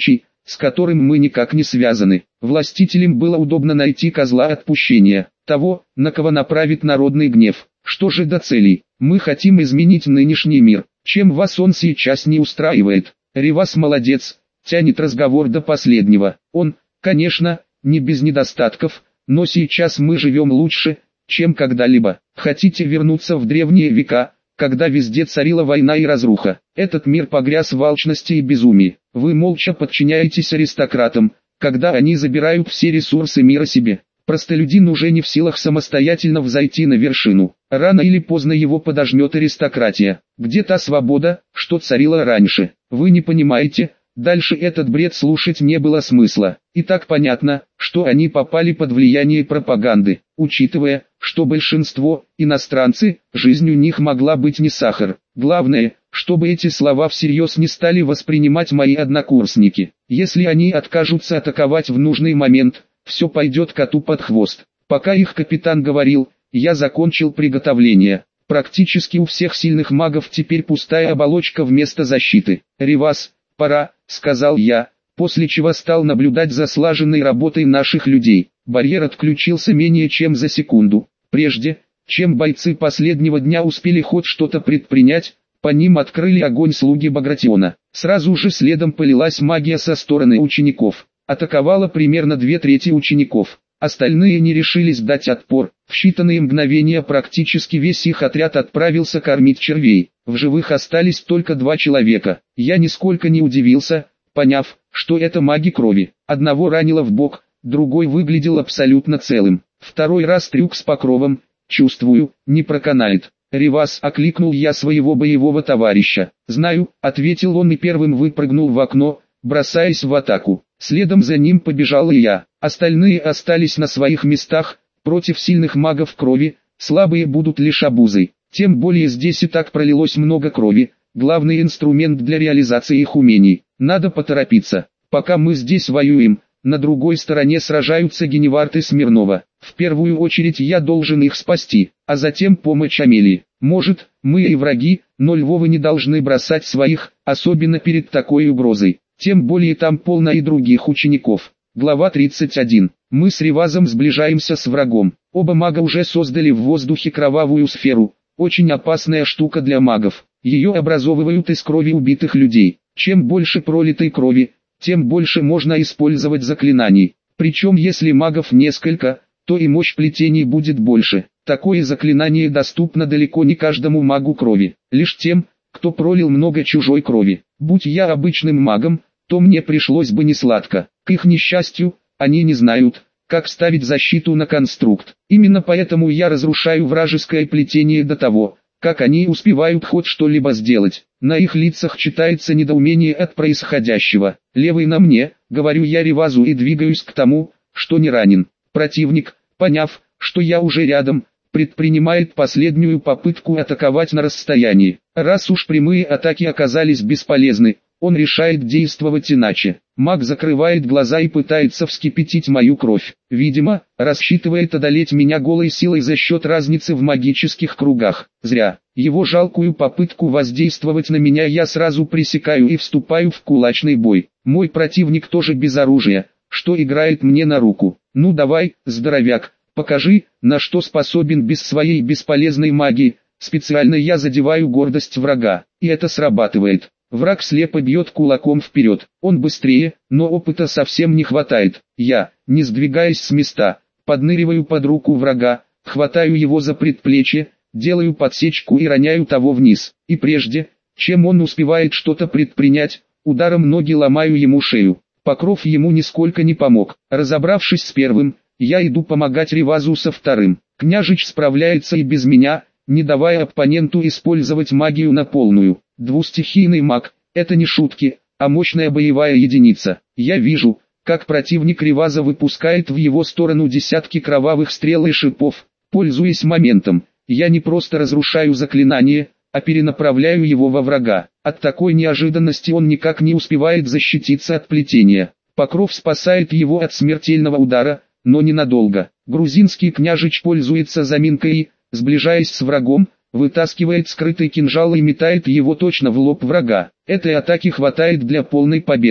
с которым мы никак не связаны. Властителям было удобно найти козла отпущения, того, на кого направит народный гнев. Что же до целей? Мы хотим изменить нынешний мир. Чем вас он сейчас не устраивает? Ривас молодец, тянет разговор до последнего. Он, конечно, не без недостатков, но сейчас мы живем лучше, чем когда-либо. Хотите вернуться в древние века, когда везде царила война и разруха? Этот мир погряз в алчности и безумии. Вы молча подчиняетесь аристократам, когда они забирают все ресурсы мира себе. Простолюдин уже не в силах самостоятельно взойти на вершину. Рано или поздно его подожмет аристократия. Где та свобода, что царила раньше? Вы не понимаете? Дальше этот бред слушать не было смысла. И так понятно, что они попали под влияние пропаганды. Учитывая, что большинство – иностранцы, жизнь у них могла быть не сахар. Главное, чтобы эти слова всерьез не стали воспринимать мои однокурсники. Если они откажутся атаковать в нужный момент, все пойдет коту под хвост. Пока их капитан говорил, я закончил приготовление. Практически у всех сильных магов теперь пустая оболочка вместо защиты. Ривас, пора, сказал я, после чего стал наблюдать за слаженной работой наших людей. Барьер отключился менее чем за секунду. Прежде, чем бойцы последнего дня успели хоть что-то предпринять, по ним открыли огонь слуги Багратиона. Сразу же следом полилась магия со стороны учеников. Атаковало примерно две трети учеников. Остальные не решились дать отпор. В считанные мгновения практически весь их отряд отправился кормить червей. В живых остались только два человека. Я нисколько не удивился, поняв, что это маги крови. Одного ранило в бок, другой выглядел абсолютно целым. Второй раз трюк с покровом, чувствую, не проканает. «Ривас», — окликнул я своего боевого товарища. «Знаю», — ответил он и первым выпрыгнул в окно, бросаясь в атаку. Следом за ним побежал и я. Остальные остались на своих местах. Против сильных магов крови, слабые будут лишь обузой. Тем более здесь и так пролилось много крови, главный инструмент для реализации их умений. Надо поторопиться. Пока мы здесь воюем, на другой стороне сражаются Геневард и Смирнова. В первую очередь я должен их спасти, а затем помочь Амелии. Может, мы и враги, но Львовы не должны бросать своих, особенно перед такой угрозой. Тем более там полно и других учеников. Глава тридцать один. Мы с Ривазом сближаемся с врагом. Оба мага уже создали в воздухе кровавую сферу. Очень опасная штука для магов. Ее образовывают из крови убитых людей. Чем больше пролитой крови, тем больше можно использовать заклинаний. Причем если магов несколько, то и мощь плетений будет больше. Такое заклинание доступно далеко не каждому магу крови. Лишь тем, кто пролил много чужой крови. Будь я обычным магом, то мне пришлось бы несладко. К их несчастью, они не знают, как ставить защиту на конструкт. Именно поэтому я разрушаю вражеское плетение до того, как они успевают хоть что-либо сделать. На их лицах читается недоумение от происходящего. «Левый на мне», — говорю я Ривазу и двигаюсь к тому, что не ранен. Противник, поняв, что я уже рядом, предпринимает последнюю попытку атаковать на расстоянии. Раз уж прямые атаки оказались бесполезны, он решает действовать иначе. Маг закрывает глаза и пытается вскипятить мою кровь. Видимо, рассчитывает одолеть меня голой силой за счет разницы в магических кругах. Зря. Его жалкую попытку воздействовать на меня я сразу пресекаю и вступаю в кулачный бой. Мой противник тоже без оружия, что играет мне на руку. Ну давай, здоровяк, покажи, на что способен без своей бесполезной магии. Специально я задеваю гордость врага, и это срабатывает. Враг слепо бьет кулаком вперед. Он быстрее, но опыта совсем не хватает. Я, не сдвигаясь с места, подныриваю под руку врага, хватаю его за предплечье, делаю подсечку и роняю того вниз. И прежде, чем он успевает что-то предпринять, ударом ноги ломаю ему шею. Покров ему нисколько не помог. Разобравшись с первым, я иду помогать Ривазу со вторым. Княжич справляется и без меня, не давая оппоненту использовать магию на полную. Двустихийный маг – это не шутки, а мощная боевая единица. Я вижу, как противник Риваза выпускает в его сторону десятки кровавых стрел и шипов. Пользуясь моментом, я не просто разрушаю заклинание, а перенаправляю его во врага. От такой неожиданности он никак не успевает защититься от плетения. Покров спасает его от смертельного удара, но ненадолго. Грузинский княжич пользуется заминкой и, сближаясь с врагом, вытаскивает скрытый кинжал и метает его точно в лоб врага. Этой атаки хватает для полной победы.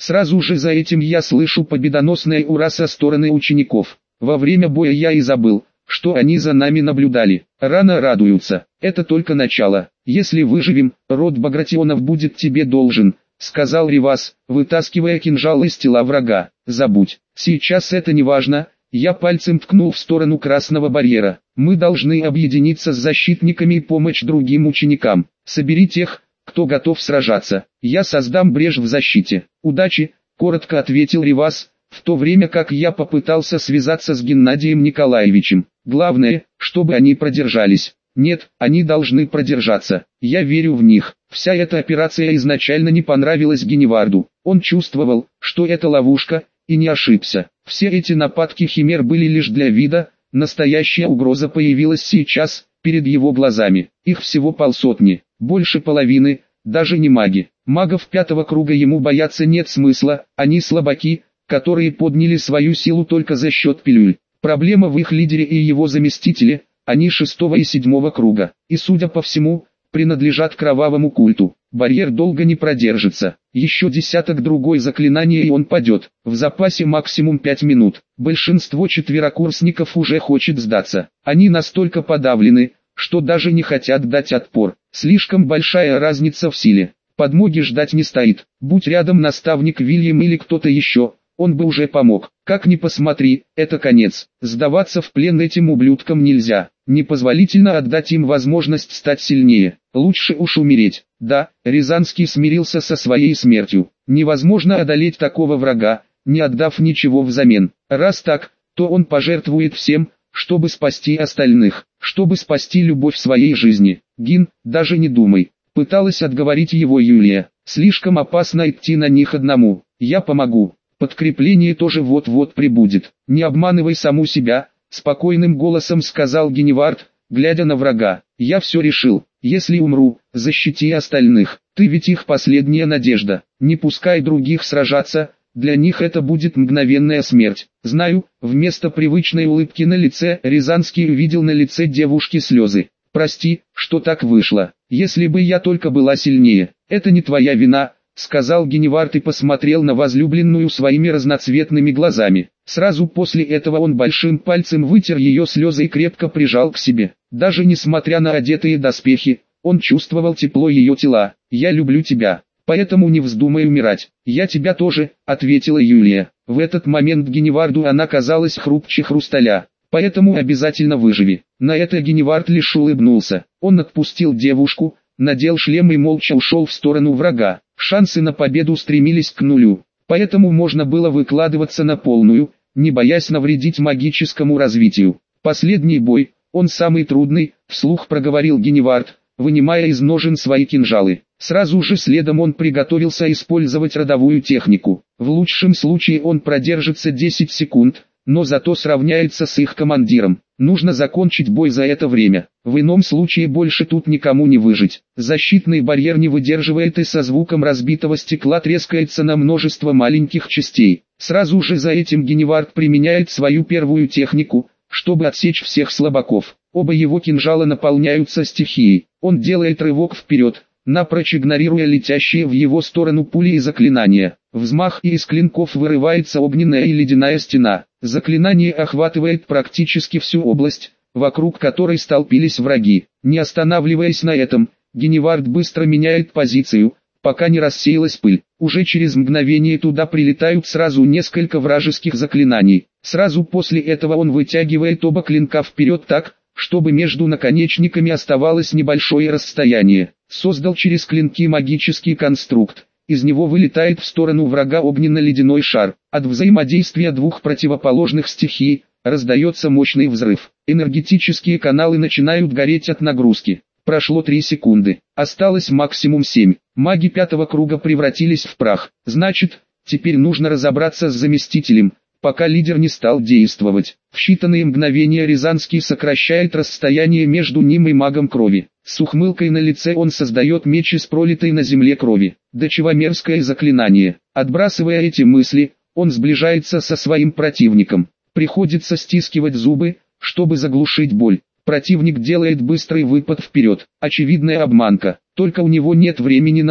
Сразу же за этим я слышу победоносное «Ура» со стороны учеников. Во время боя я и забыл, что они за нами наблюдали. Рано радуются, это только начало. Если выживем, род Багратионов будет тебе должен, сказал Реваз, вытаскивая кинжал из тела врага. Забудь, сейчас это не важно. Я пальцем ткнул в сторону красного барьера. Мы должны объединиться с защитниками и помочь другим ученикам. Собери тех, кто готов сражаться. Я создам брешь в защите. Удачи, коротко ответил Реваз, в то время как я попытался связаться с Геннадием Николаевичем. Главное, чтобы они продержались. Нет, они должны продержаться. Я верю в них. Вся эта операция изначально не понравилась Геневарду. Он чувствовал, что это ловушка, и не ошибся. Все эти нападки химер были лишь для вида, настоящая угроза появилась сейчас, перед его глазами. Их всего полсотни, больше половины, даже не маги. Магов пятого круга ему бояться нет смысла, они слабаки, которые подняли свою силу только за счет пилюль. Проблема в их лидере и его заместителе, они шестого и седьмого круга, и судя по всему, принадлежат кровавому культу. Барьер долго не продержится, еще десяток другой заклинаний и он падет, в запасе максимум пять минут. Большинство четверокурсников уже хочет сдаться, они настолько подавлены, что даже не хотят дать отпор, слишком большая разница в силе. Подмоги ждать не стоит, будь рядом наставник Вильям или кто-то еще, он бы уже помог. Как ни посмотри, это конец. Сдаваться в плен этим ублюдкам нельзя. Непозволительно отдать им возможность стать сильнее. Лучше уж умереть. Да, Рязанский смирился со своей смертью. Невозможно одолеть такого врага, не отдав ничего взамен. Раз так, то он пожертвует всем, чтобы спасти остальных, чтобы спасти любовь своей жизни. Гин, даже не думай. Пыталась отговорить его Юлия. Слишком опасно идти на них одному. Я помогу. Подкрепление тоже вот-вот прибудет. Не обманывай саму себя, спокойным голосом сказал Геневард, глядя на врага. Я все решил. Если умру, защити остальных. Ты ведь их последняя надежда. Не пускай других сражаться, для них это будет мгновенная смерть. Знаю, вместо привычной улыбки на лице Рязанский увидел на лице девушки слезы. Прости, что так вышло. Если бы я только была сильнее, это не твоя вина, сказал Геневард и посмотрел на возлюбленную своими разноцветными глазами. Сразу после этого он большим пальцем вытер ее слезы и крепко прижал к себе. Даже несмотря на одетые доспехи, он чувствовал тепло ее тела. «Я люблю тебя, поэтому не вздумай умирать». «Я тебя тоже», — ответила Юлия. В этот момент Геневарду она казалась хрупче хрусталя. «Поэтому обязательно выживи». На это Геневард лишь улыбнулся. Он отпустил девушку, надел шлем и молча ушел в сторону врага. Шансы на победу стремились к нулю, поэтому можно было выкладываться на полную, не боясь навредить магическому развитию. Последний бой, он самый трудный, вслух проговорил Геневард, вынимая из ножен свои кинжалы. Сразу же следом он приготовился использовать родовую технику. В лучшем случае он продержится десять секунд, но зато сравняется с их командиром. Нужно закончить бой за это время. В ином случае больше тут никому не выжить. Защитный барьер не выдерживает и со звуком разбитого стекла трескается на множество маленьких частей. Сразу же за этим Геневард применяет свою первую технику, чтобы отсечь всех слабаков. Оба его кинжала наполняются стихией. Он делает рывок вперед, напрочь игнорируя летящие в его сторону пули и заклинания. Взмах, и из клинков вырывается огненная и ледяная стена. Заклинание охватывает практически всю область, вокруг которой столпились враги. Не останавливаясь на этом, Геневард быстро меняет позицию, пока не рассеялась пыль. Уже через мгновение туда прилетают сразу несколько вражеских заклинаний. Сразу после этого он вытягивает оба клинка вперед так, чтобы между наконечниками оставалось небольшое расстояние. Создал через клинки магический конструкт. Из него вылетает в сторону врага огненно-ледяной шар. От взаимодействия двух противоположных стихий раздается мощный взрыв. Энергетические каналы начинают гореть от нагрузки. Прошло три секунды. Осталось максимум семь. Маги пятого круга превратились в прах. Значит, теперь нужно разобраться с заместителем, пока лидер не стал действовать. В считанные мгновения Рязанский сокращает расстояние между ним и магом крови. С ухмылкой на лице он создает меч из пролитой на земле крови. До чего мерзкое заклинание. Отбрасывая эти мысли, он сближается со своим противником. Приходится стискивать зубы, чтобы заглушить боль. Противник делает быстрый выпад вперед. Очевидная обманка. Только у него нет времени на то,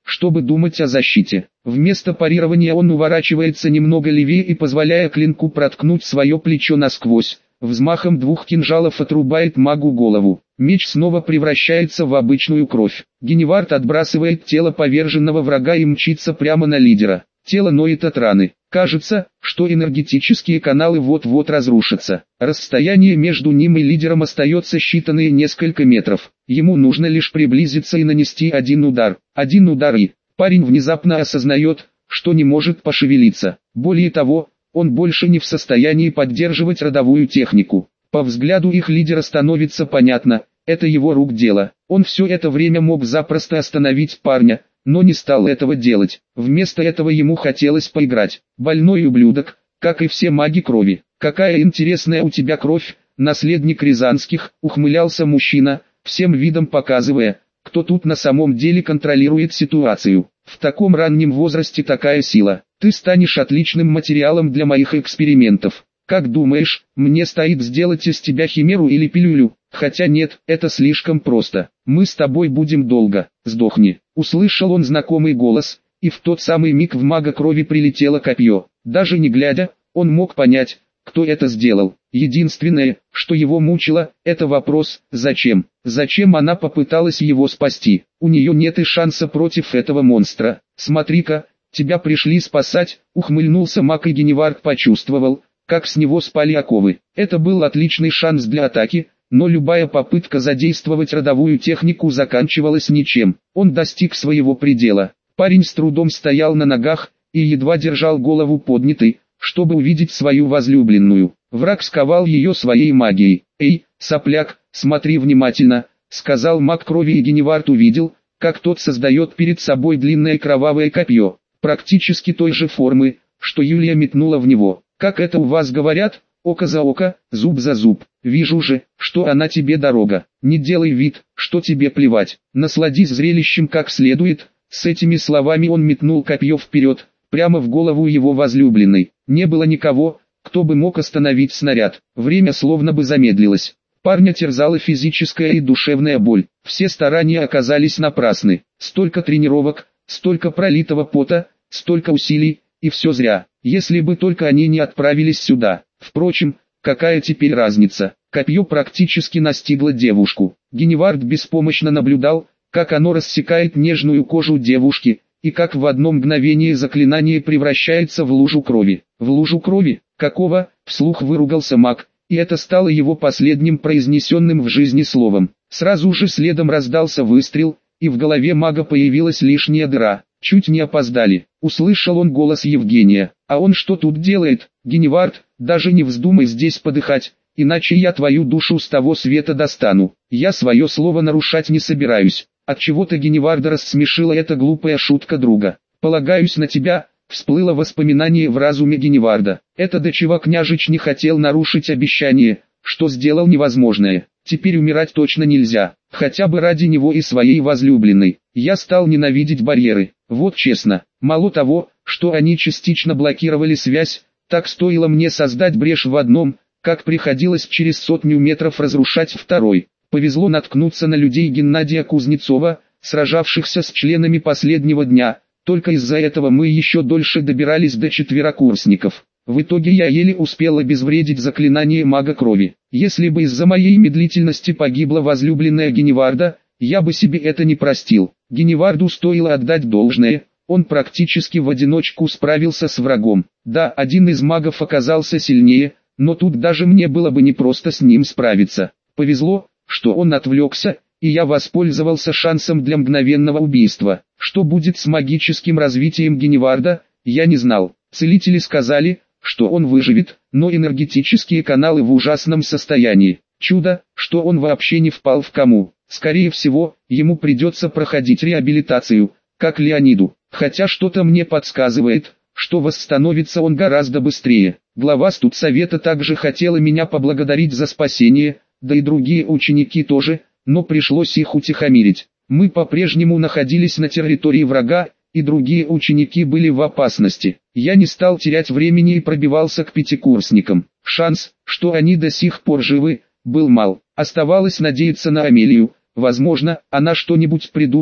чтобы думать о защите. Вместо парирования он уворачивается немного левее и, позволяя клинку проткнуть свое плечо насквозь, взмахом двух кинжалов отрубает магу голову. Меч снова превращается в обычную кровь. Геневард отбрасывает тело поверженного врага и мчится прямо на лидера. Тело ноет от раны. Кажется, что энергетические каналы вот-вот разрушатся. Расстояние между ним и лидером остается считанные несколько метров. Ему нужно лишь приблизиться и нанести один удар. Один удар и... Парень внезапно осознает, что не может пошевелиться. Более того, он больше не в состоянии поддерживать родовую технику. По взгляду их лидера становится понятно, это его рук дело. Он все это время мог запросто остановить парня, но не стал этого делать. Вместо этого ему хотелось поиграть. Больной ублюдок, как и все маги крови. Какая интересная у тебя кровь, наследник Рязанских, ухмылялся мужчина, всем видом показывая, кто тут на самом деле контролирует ситуацию. В таком раннем возрасте такая сила. Ты станешь отличным материалом для моих экспериментов. Как думаешь, мне стоит сделать из тебя химеру или пилюлю? Хотя нет, это слишком просто. Мы с тобой будем долго. Сдохни. Услышал он знакомый голос, и в тот самый миг в мага крови прилетело копье. Даже не глядя, он мог понять, кто это сделал. Единственное, что его мучило, это вопрос «зачем?». Зачем она попыталась его спасти? У нее нет и шанса против этого монстра. Смотри-ка, тебя пришли спасать, ухмыльнулся маг, и Геневард почувствовал, как с него спали оковы. Это был отличный шанс для атаки, но любая попытка задействовать родовую технику заканчивалась ничем. Он достиг своего предела. Парень с трудом стоял на ногах и едва держал голову поднятой, чтобы увидеть свою возлюбленную. Враг сковал ее своей магией. «Эй, сопляк, смотри внимательно», — сказал маг крови, и Геневард увидел, как тот создает перед собой длинное кровавое копье, практически той же формы, что Юлия метнула в него. «Как это у вас говорят? Око за око, зуб за зуб. Вижу же, что она тебе дорога. Не делай вид, что тебе плевать. Насладись зрелищем как следует». С этими словами он метнул копье вперед, прямо в голову его возлюбленной. Не было никого, кто бы мог остановить снаряд. Время словно бы замедлилось. Парня терзала физическая и душевная боль. Все старания оказались напрасны. Столько тренировок, столько пролитого пота, столько усилий, и все зря. Если бы только они не отправились сюда. Впрочем, какая теперь разница? Копье практически настигло девушку. Геневард беспомощно наблюдал, как оно рассекает нежную кожу девушки, и как в одно мгновение заклинание превращается в лужу крови. В лужу крови? Какого? Вслух выругался маг, и это стало его последним произнесенным в жизни словом. Сразу же следом раздался выстрел, и в голове мага появилась лишняя дыра. Чуть не опоздали. Услышал он голос Евгения. А он что тут делает? Геневард, даже не вздумай здесь подыхать, иначе я твою душу с того света достану. Я свое слово нарушать не собираюсь. Отчего-то Геневарда рассмешила эта глупая шутка друга. Полагаюсь на тебя. Всплыло воспоминание в разуме Геневарда. Это до чего княжич не хотел нарушить обещание, что сделал невозможное. Теперь умирать точно нельзя, хотя бы ради него и своей возлюбленной. Я стал ненавидеть барьеры. Вот честно, мало того, что они частично блокировали связь, так стоило мне создать брешь в одном, как приходилось через сотню метров разрушать второй. Повезло наткнуться на людей Геннадия Кузнецова, сражавшихся с членами последнего дня. Только из-за этого мы еще дольше добирались до четверокурсников. В итоге я еле успел обезвредить заклинание мага крови. Если бы из-за моей медлительности погибла возлюбленная Геневарда, я бы себе это не простил. Геневарду стоило отдать должное, он практически в одиночку справился с врагом. Да, один из магов оказался сильнее, но тут даже мне было бы непросто с ним справиться. Повезло, что он отвлекся, и я воспользовался шансом для мгновенного убийства. Что будет с магическим развитием Геневарда, я не знал. Целители сказали, что он выживет, но энергетические каналы в ужасном состоянии. Чудо, что он вообще не впал в кому. Скорее всего, ему придется проходить реабилитацию, как Леониду. Хотя что-то мне подсказывает, что восстановится он гораздо быстрее. Глава студсовета также хотела меня поблагодарить за спасение, да и другие ученики тоже, но пришлось их утихомирить. Мы по-прежнему находились на территории врага, и другие ученики были в опасности. Я не стал терять времени и пробивался к пятикурсникам. Шанс, что они до сих пор живы, был мал. Оставалось надеяться на Амелию. Возможно, она что-нибудь придумала,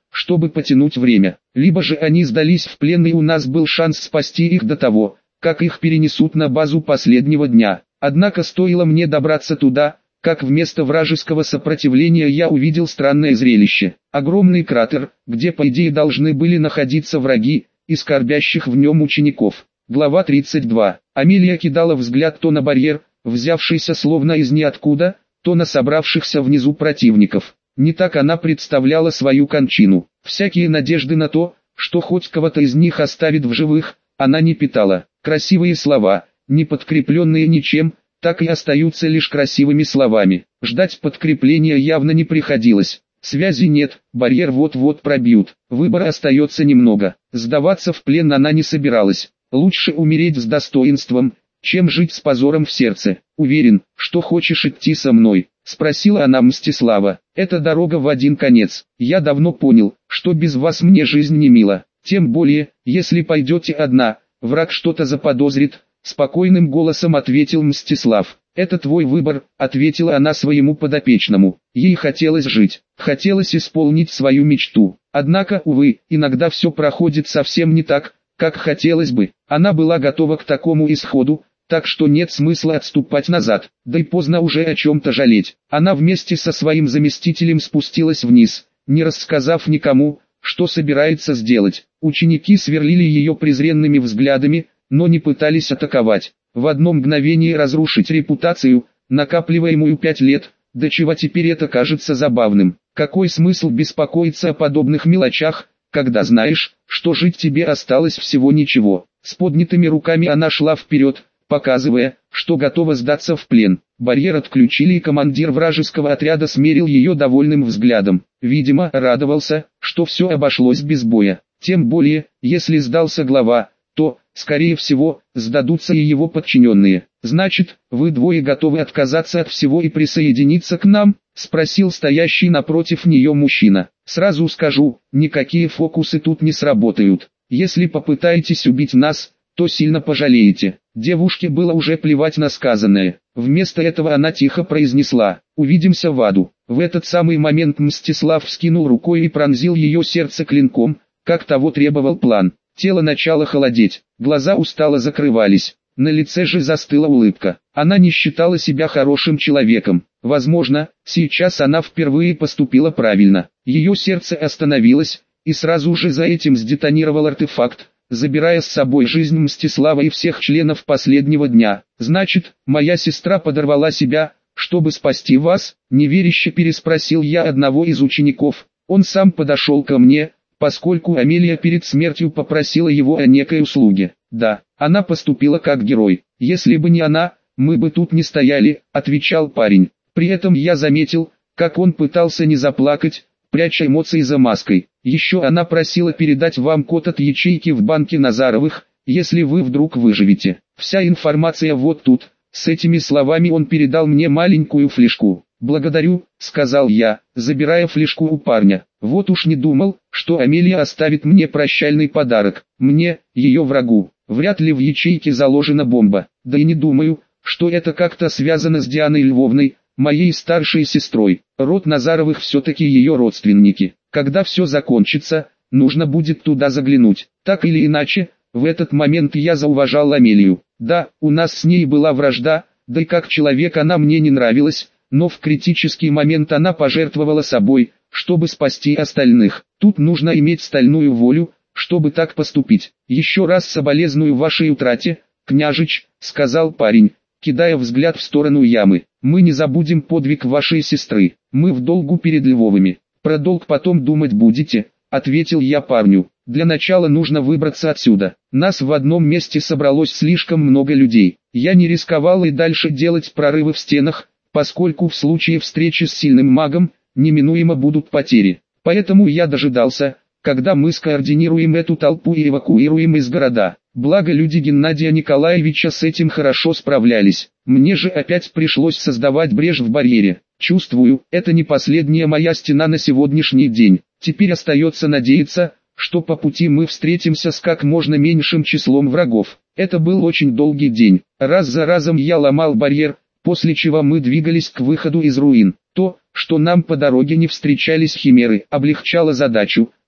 чтобы потянуть время. Либо же они сдались в плен, и у нас был шанс спасти их до того, как их перенесут на базу последнего дня. Однако стоило мне добраться туда, как вместо вражеского сопротивления я увидел странное зрелище. Огромный кратер, где по идее должны были находиться враги, и скорбящих в нем учеников. Глава тридцать два. Амелия кидала взгляд то на барьер, взявшийся словно из ниоткуда, то на собравшихся внизу противников. Не так она представляла свою кончину. Всякие надежды на то, что хоть кого-то из них оставит в живых, она не питала. Красивые слова, не подкрепленные ничем, так и остаются лишь красивыми словами. Ждать подкрепления явно не приходилось. Связи нет, барьер вот-вот пробьют. Выбора остается немного. Сдаваться в плен она не собиралась. Лучше умереть с достоинством, чем жить с позором в сердце. «Уверен, что хочешь идти со мной?» — спросила она Мстислава. «Это дорога в один конец. Я давно понял, что без вас мне жизнь не мила. Тем более, если пойдете одна, враг что-то заподозрит», — спокойным голосом ответил Мстислав. «Это твой выбор», — ответила она своему подопечному. Ей хотелось жить, хотелось исполнить свою мечту. Однако, увы, иногда все проходит совсем не так, как хотелось бы. Она была готова к такому исходу, так что нет смысла отступать назад, да и поздно уже о чем-то жалеть. Она вместе со своим заместителем спустилась вниз, не рассказав никому, что собирается сделать. Ученики сверлили ее презренными взглядами, но не пытались атаковать. В одно мгновение разрушить репутацию, накапливаемую пять лет, до чего теперь это кажется забавным. Какой смысл беспокоиться о подобных мелочах, когда знаешь, что жить тебе осталось всего ничего. С поднятыми руками она шла вперед, показывая, что готова сдаться в плен. Барьер отключили, и командир вражеского отряда смерил ее довольным взглядом. Видимо, радовался, что все обошлось без боя. Тем более, если сдался глава, то, скорее всего, сдадутся и его подчиненные. «Значит, вы двое готовы отказаться от всего и присоединиться к нам?» — спросил стоящий напротив нее мужчина. «Сразу скажу, никакие фокусы тут не сработают. Если попытаетесь убить нас, то сильно пожалеете». Девушке было уже плевать на сказанное. Вместо этого она тихо произнесла: «Увидимся в аду». В этот самый момент Мстислав вскинул рукой и пронзил ее сердце клинком, как того требовал план. Тело начало холодеть, глаза устало закрывались, на лице же застыла улыбка. Она не считала себя хорошим человеком. Возможно, сейчас она впервые поступила правильно. Ее сердце остановилось, и сразу же за этим сдетонировал артефакт, забирая с собой жизнь Мстислава и всех членов последнего дня. «Значит, моя сестра подорвала себя, чтобы спасти вас?» — неверяще переспросил я одного из учеников. Он сам подошел ко мне, поскольку Амелия перед смертью попросила его о некой услуге. «Да, она поступила как герой. Если бы не она, мы бы тут не стояли», — отвечал парень. При этом я заметил, как он пытался не заплакать, пряча эмоции за маской. «Еще она просила передать вам код от ячейки в банке Назаровых, если вы вдруг выживете. Вся информация вот тут». С этими словами он передал мне маленькую флешку. «Благодарю», — сказал я, забирая флешку у парня. Вот уж не думал, что Амелия оставит мне прощальный подарок. Мне, ее врагу. Вряд ли в ячейке заложена бомба. Да и не думаю, что это как-то связано с Дианой Львовной, моей старшей сестрой. Род Назаровых все-таки ее родственники. Когда все закончится, нужно будет туда заглянуть. Так или иначе, в этот момент я зауважал Амелию. Да, у нас с ней была вражда, да и как человек она мне не нравилась, но в критический момент она пожертвовала собой, чтобы спасти остальных. Тут нужно иметь стальную волю, чтобы так поступить. «Еще раз соболезную вашей утрате, княжич», — сказал парень, кидая взгляд в сторону ямы. «Мы не забудем подвиг вашей сестры. Мы в долгу перед Львовыми. Про долг потом думать будете», — ответил я парню. «Для начала нужно выбраться отсюда. Нас в одном месте собралось слишком много людей. Я не рисковал и дальше делать прорывы в стенах, поскольку в случае встречи с сильным магом, неминуемо будут потери. Поэтому я дожидался, когда мы скоординируем эту толпу и эвакуируем из города. Благо люди Геннадия Николаевича с этим хорошо справлялись. Мне же опять пришлось создавать брешь в барьере. Чувствую, это не последняя моя стена на сегодняшний день. Теперь остается надеяться, что по пути мы встретимся с как можно меньшим числом врагов». Это был очень долгий день. Раз за разом я ломал барьер, после чего мы двигались к выходу из руин. То, что нам по дороге не встречались химеры, облегчало задачу,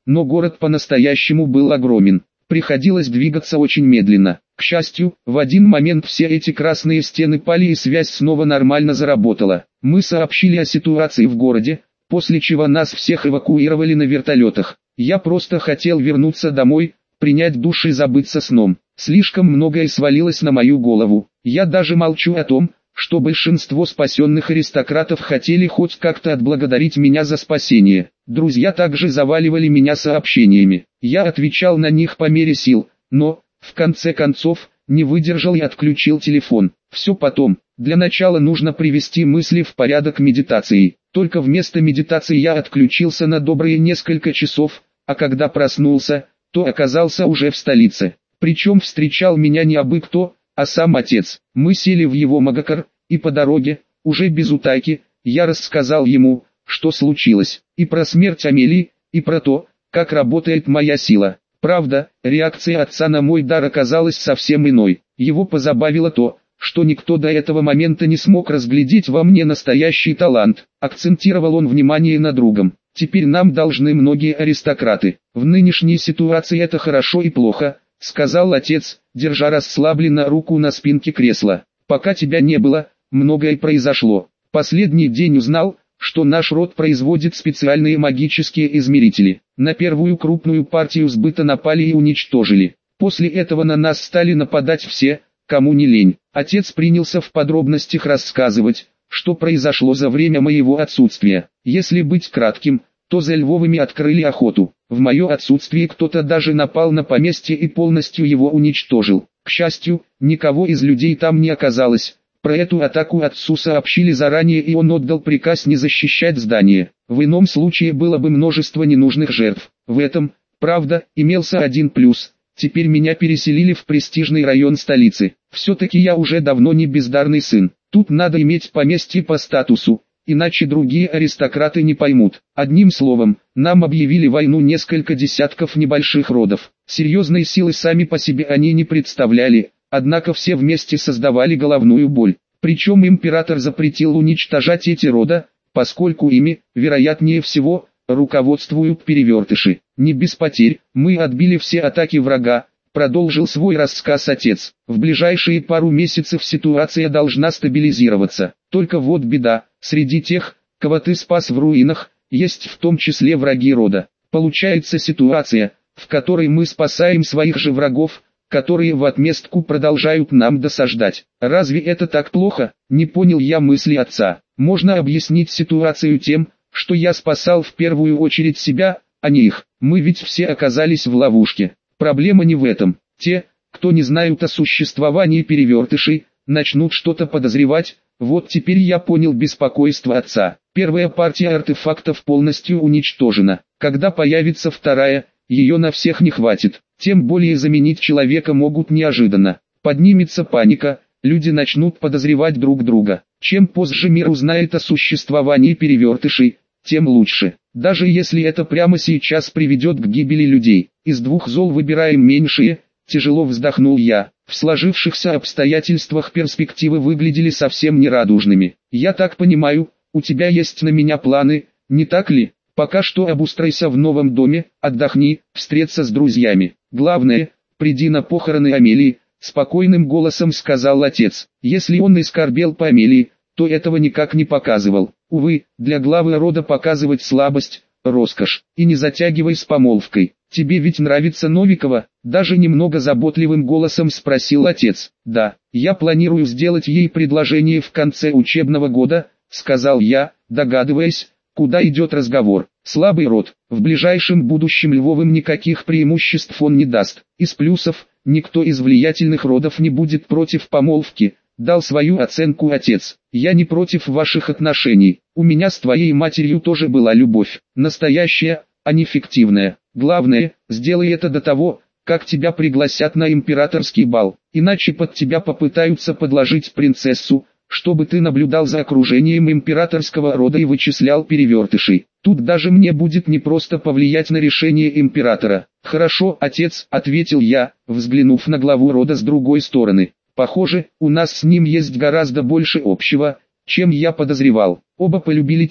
но город по-настоящему был огромен. Приходилось двигаться очень медленно. К счастью, в один момент все эти красные стены пали и связь снова нормально заработала. Мы сообщили о ситуации в городе, после чего нас всех эвакуировали на вертолетах. Я просто хотел вернуться домой, принять душ и забыться сном. Слишком многое свалилось на мою голову. Я даже молчу о том, что большинство спасенных аристократов хотели хоть как-то отблагодарить меня за спасение. Друзья также заваливали меня сообщениями. Я отвечал на них по мере сил, но, в конце концов, не выдержал и отключил телефон. Все потом. Для начала нужно привести мысли в порядок медитацией. Только вместо медитации я отключился на добрые несколько часов, а когда проснулся, то оказался уже в столице. Причем встречал меня не абы кто, а сам отец. Мы сели в его магакар, и по дороге, уже без утайки, я рассказал ему, что случилось, и про смерть Амелии, и про то, как работает моя сила. Правда, реакция отца на мой дар оказалась совсем иной. Его позабавило то, что никто до этого момента не смог разглядеть во мне настоящий талант. Акцентировал он внимание на другом. Теперь нам должны многие аристократы. В нынешней ситуации это хорошо и плохо, сказал отец, держа расслабленно руку на спинке кресла. Пока тебя не было, многое произошло. Последний день узнал, что наш род производит специальные магические измерители. На первую крупную партию сбыта напали и уничтожили. После этого на нас стали нападать все, кому не лень. Отец принялся в подробностях рассказывать, что произошло за время моего отсутствия. Если быть кратким, то за Львовыми открыли охоту. В мое отсутствие кто-то даже напал на поместье и полностью его уничтожил. К счастью, никого из людей там не оказалось. Про эту атаку отцу сообщили заранее, и он отдал приказ не защищать здание. В ином случае было бы множество ненужных жертв. В этом, правда, имелся один плюс. Теперь меня переселили в престижный район столицы. Все-таки я уже давно не бездарный сын. Тут надо иметь поместье по статусу, иначе другие аристократы не поймут. Одним словом, нам объявили войну несколько десятков небольших родов. Серьезной силы сами по себе они не представляли, однако все вместе создавали головную боль. Причем император запретил уничтожать эти рода, поскольку ими, вероятнее всего, руководствуют перевертыши. Не без потерь, мы отбили все атаки врага, продолжил свой рассказ отец. В ближайшие пару месяцев ситуация должна стабилизироваться. Только вот беда, среди тех, кого ты спас в руинах, есть в том числе враги рода. Получается ситуация, в которой мы спасаем своих же врагов, которые в отместку продолжают нам досаждать. Разве это так плохо? Не понял я мысли отца. Можно объяснить ситуацию тем, что я спасал в первую очередь себя, а не их. Мы ведь все оказались в ловушке. Проблема не в этом. Те, кто не знают о существовании перевертышей, начнут что-то подозревать. Вот теперь я понял беспокойство отца. Первая партия артефактов полностью уничтожена. Когда появится вторая, ее на всех не хватит. Тем более заменить человека могут неожиданно. Поднимется паника, люди начнут подозревать друг друга. Чем позже мир узнает о существовании перевертышей, тем лучше. Даже если это прямо сейчас приведет к гибели людей. Из двух зол выбираем меньшее, тяжело вздохнул я. В сложившихся обстоятельствах перспективы выглядели совсем нерадужными. Я так понимаю, у тебя есть на меня планы, не так ли? Пока что обустройся в новом доме, отдохни, встреться с друзьями. Главное, приди на похороны Амелии, спокойным голосом сказал отец. Если он и скорбел по Амелии, то этого никак не показывал. Увы, для главы рода показывать слабость – роскошь. И не затягивай с помолвкой. Тебе ведь нравится Новикова? Даже немного заботливым голосом спросил отец. Да, я планирую сделать ей предложение в конце учебного года, сказал я, догадываясь, куда идет разговор. Слабый род, в ближайшем будущем Львовым никаких преимуществ он не даст. Из плюсов, никто из влиятельных родов не будет против помолвки, дал свою оценку отец. Я не против ваших отношений, у меня с твоей матерью тоже была любовь. Настоящая, а не фиктивная. Главное, сделай это до того, как тебя пригласят на императорский бал, иначе под тебя попытаются подложить принцессу, чтобы ты наблюдал за окружением императорского рода и вычислял перевертышей. Тут даже мне будет непросто повлиять на решение императора. Хорошо, отец, ответил я, взглянув на главу рода с другой стороны. Похоже, у нас с ним есть гораздо больше общего, чем я подозревал. Оба полюбили тех,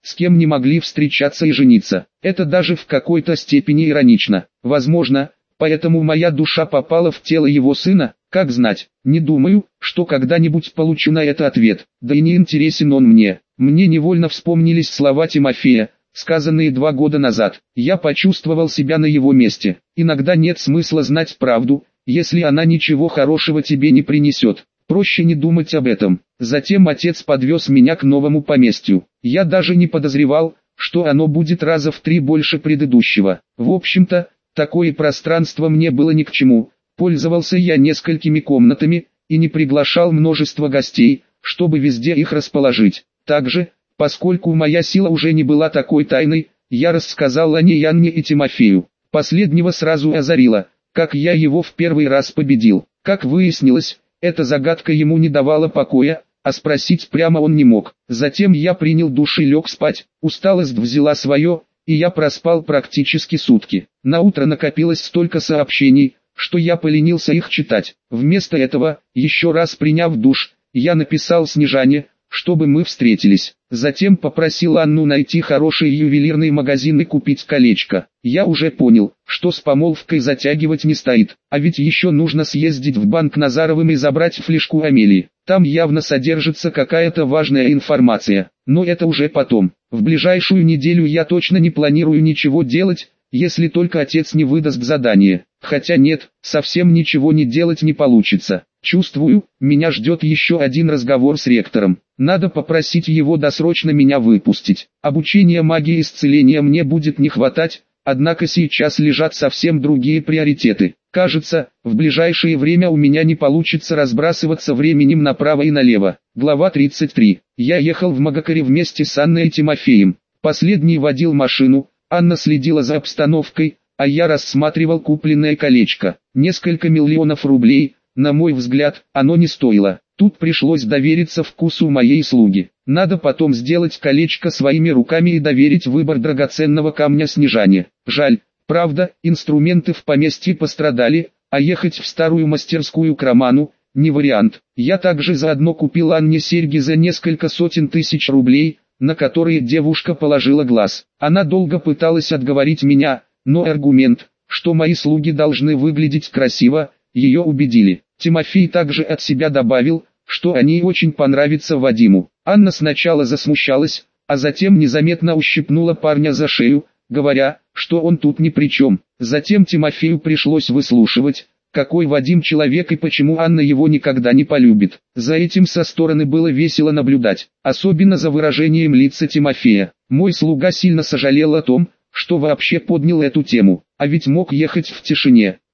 с кем не могли встречаться и жениться. Это даже в какой-то степени иронично. Возможно, поэтому моя душа попала в тело его сына, как знать. Не думаю, что когда-нибудь получу на это ответ, да и не интересен он мне. Мне невольно вспомнились слова Тимофея, сказанные два года назад. Я почувствовал себя на его месте. Иногда нет смысла знать правду, если она ничего хорошего тебе не принесет. Проще не думать об этом. Затем отец подвез меня к новому поместью. Я даже не подозревал, что оно будет раза в три больше предыдущего. В общем-то, такое пространство мне было ни к чему. Пользовался я несколькими комнатами и не приглашал множество гостей, чтобы везде их расположить. Также, поскольку моя сила уже не была такой тайной, я рассказал о ней Анне и Тимофею. Последнего сразу озарило, как я его в первый раз победил. Как выяснилось, эта загадка ему не давала покоя, а спросить прямо он не мог. Затем я принял душ и лег спать, усталость взяла свое, и я проспал практически сутки. На утро накопилось столько сообщений, что я поленился их читать. Вместо этого, еще раз приняв душ, я написал Снежане, чтобы мы встретились. Затем попросил Анну найти хороший ювелирный магазин и купить колечко. Я уже понял, что с помолвкой затягивать не стоит, а ведь еще нужно съездить в банк Назаровым и забрать флешку Амелии. Там явно содержится какая-то важная информация, но это уже потом. В ближайшую неделю я точно не планирую ничего делать, если только отец не выдаст задание. Хотя нет, совсем ничего не делать не получится. Чувствую, меня ждет еще один разговор с ректором. Надо попросить его досрочно меня выпустить. Обучения магии исцеления мне будет не хватать, однако сейчас лежат совсем другие приоритеты. Кажется, в ближайшее время у меня не получится разбрасываться временем направо и налево. Глава тридцать три. Я ехал в Магакаре вместе с Анной и Тимофеем. Последний водил машину, Анна следила за обстановкой, а я рассматривал купленное колечко. Несколько миллионов рублей, на мой взгляд, оно не стоило. Тут пришлось довериться вкусу моей слуги. Надо потом сделать колечко своими руками и доверить выбор драгоценного камня Снежане. Жаль, правда, инструменты в поместье пострадали, а ехать в старую мастерскую к Роману – не вариант. Я также заодно купил Анне серьги за несколько сотен тысяч рублей, на которые девушка положила глаз. Она долго пыталась отговорить меня, но аргумент, что мои слуги должны выглядеть красиво, ее убедили. Тимофей также от себя добавил, что они очень понравятся Вадиму. Анна сначала засмущалась, а затем незаметно ущипнула парня за шею, говоря, что он тут ни при чем. Затем Тимофею пришлось выслушивать, какой Вадим человек и почему Анна его никогда не полюбит. За этим со стороны было весело наблюдать, особенно за выражением лица Тимофея. Мой слуга сильно сожалел о том, что вообще поднял эту тему, а ведь мог ехать в тишине.